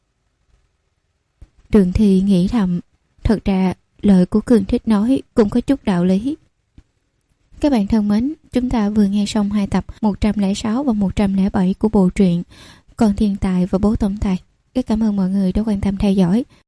Đường Thi nghĩ thầm, thật ra lời của Khương Thích nói cũng có chút đạo lý. Các bạn thân mến, chúng ta vừa nghe xong hai tập một trăm lẻ sáu và một trăm lẻ bảy của bộ truyện Con Thiên Tài và Bố Tổng Tài. Rất cảm ơn mọi người đã quan tâm theo dõi.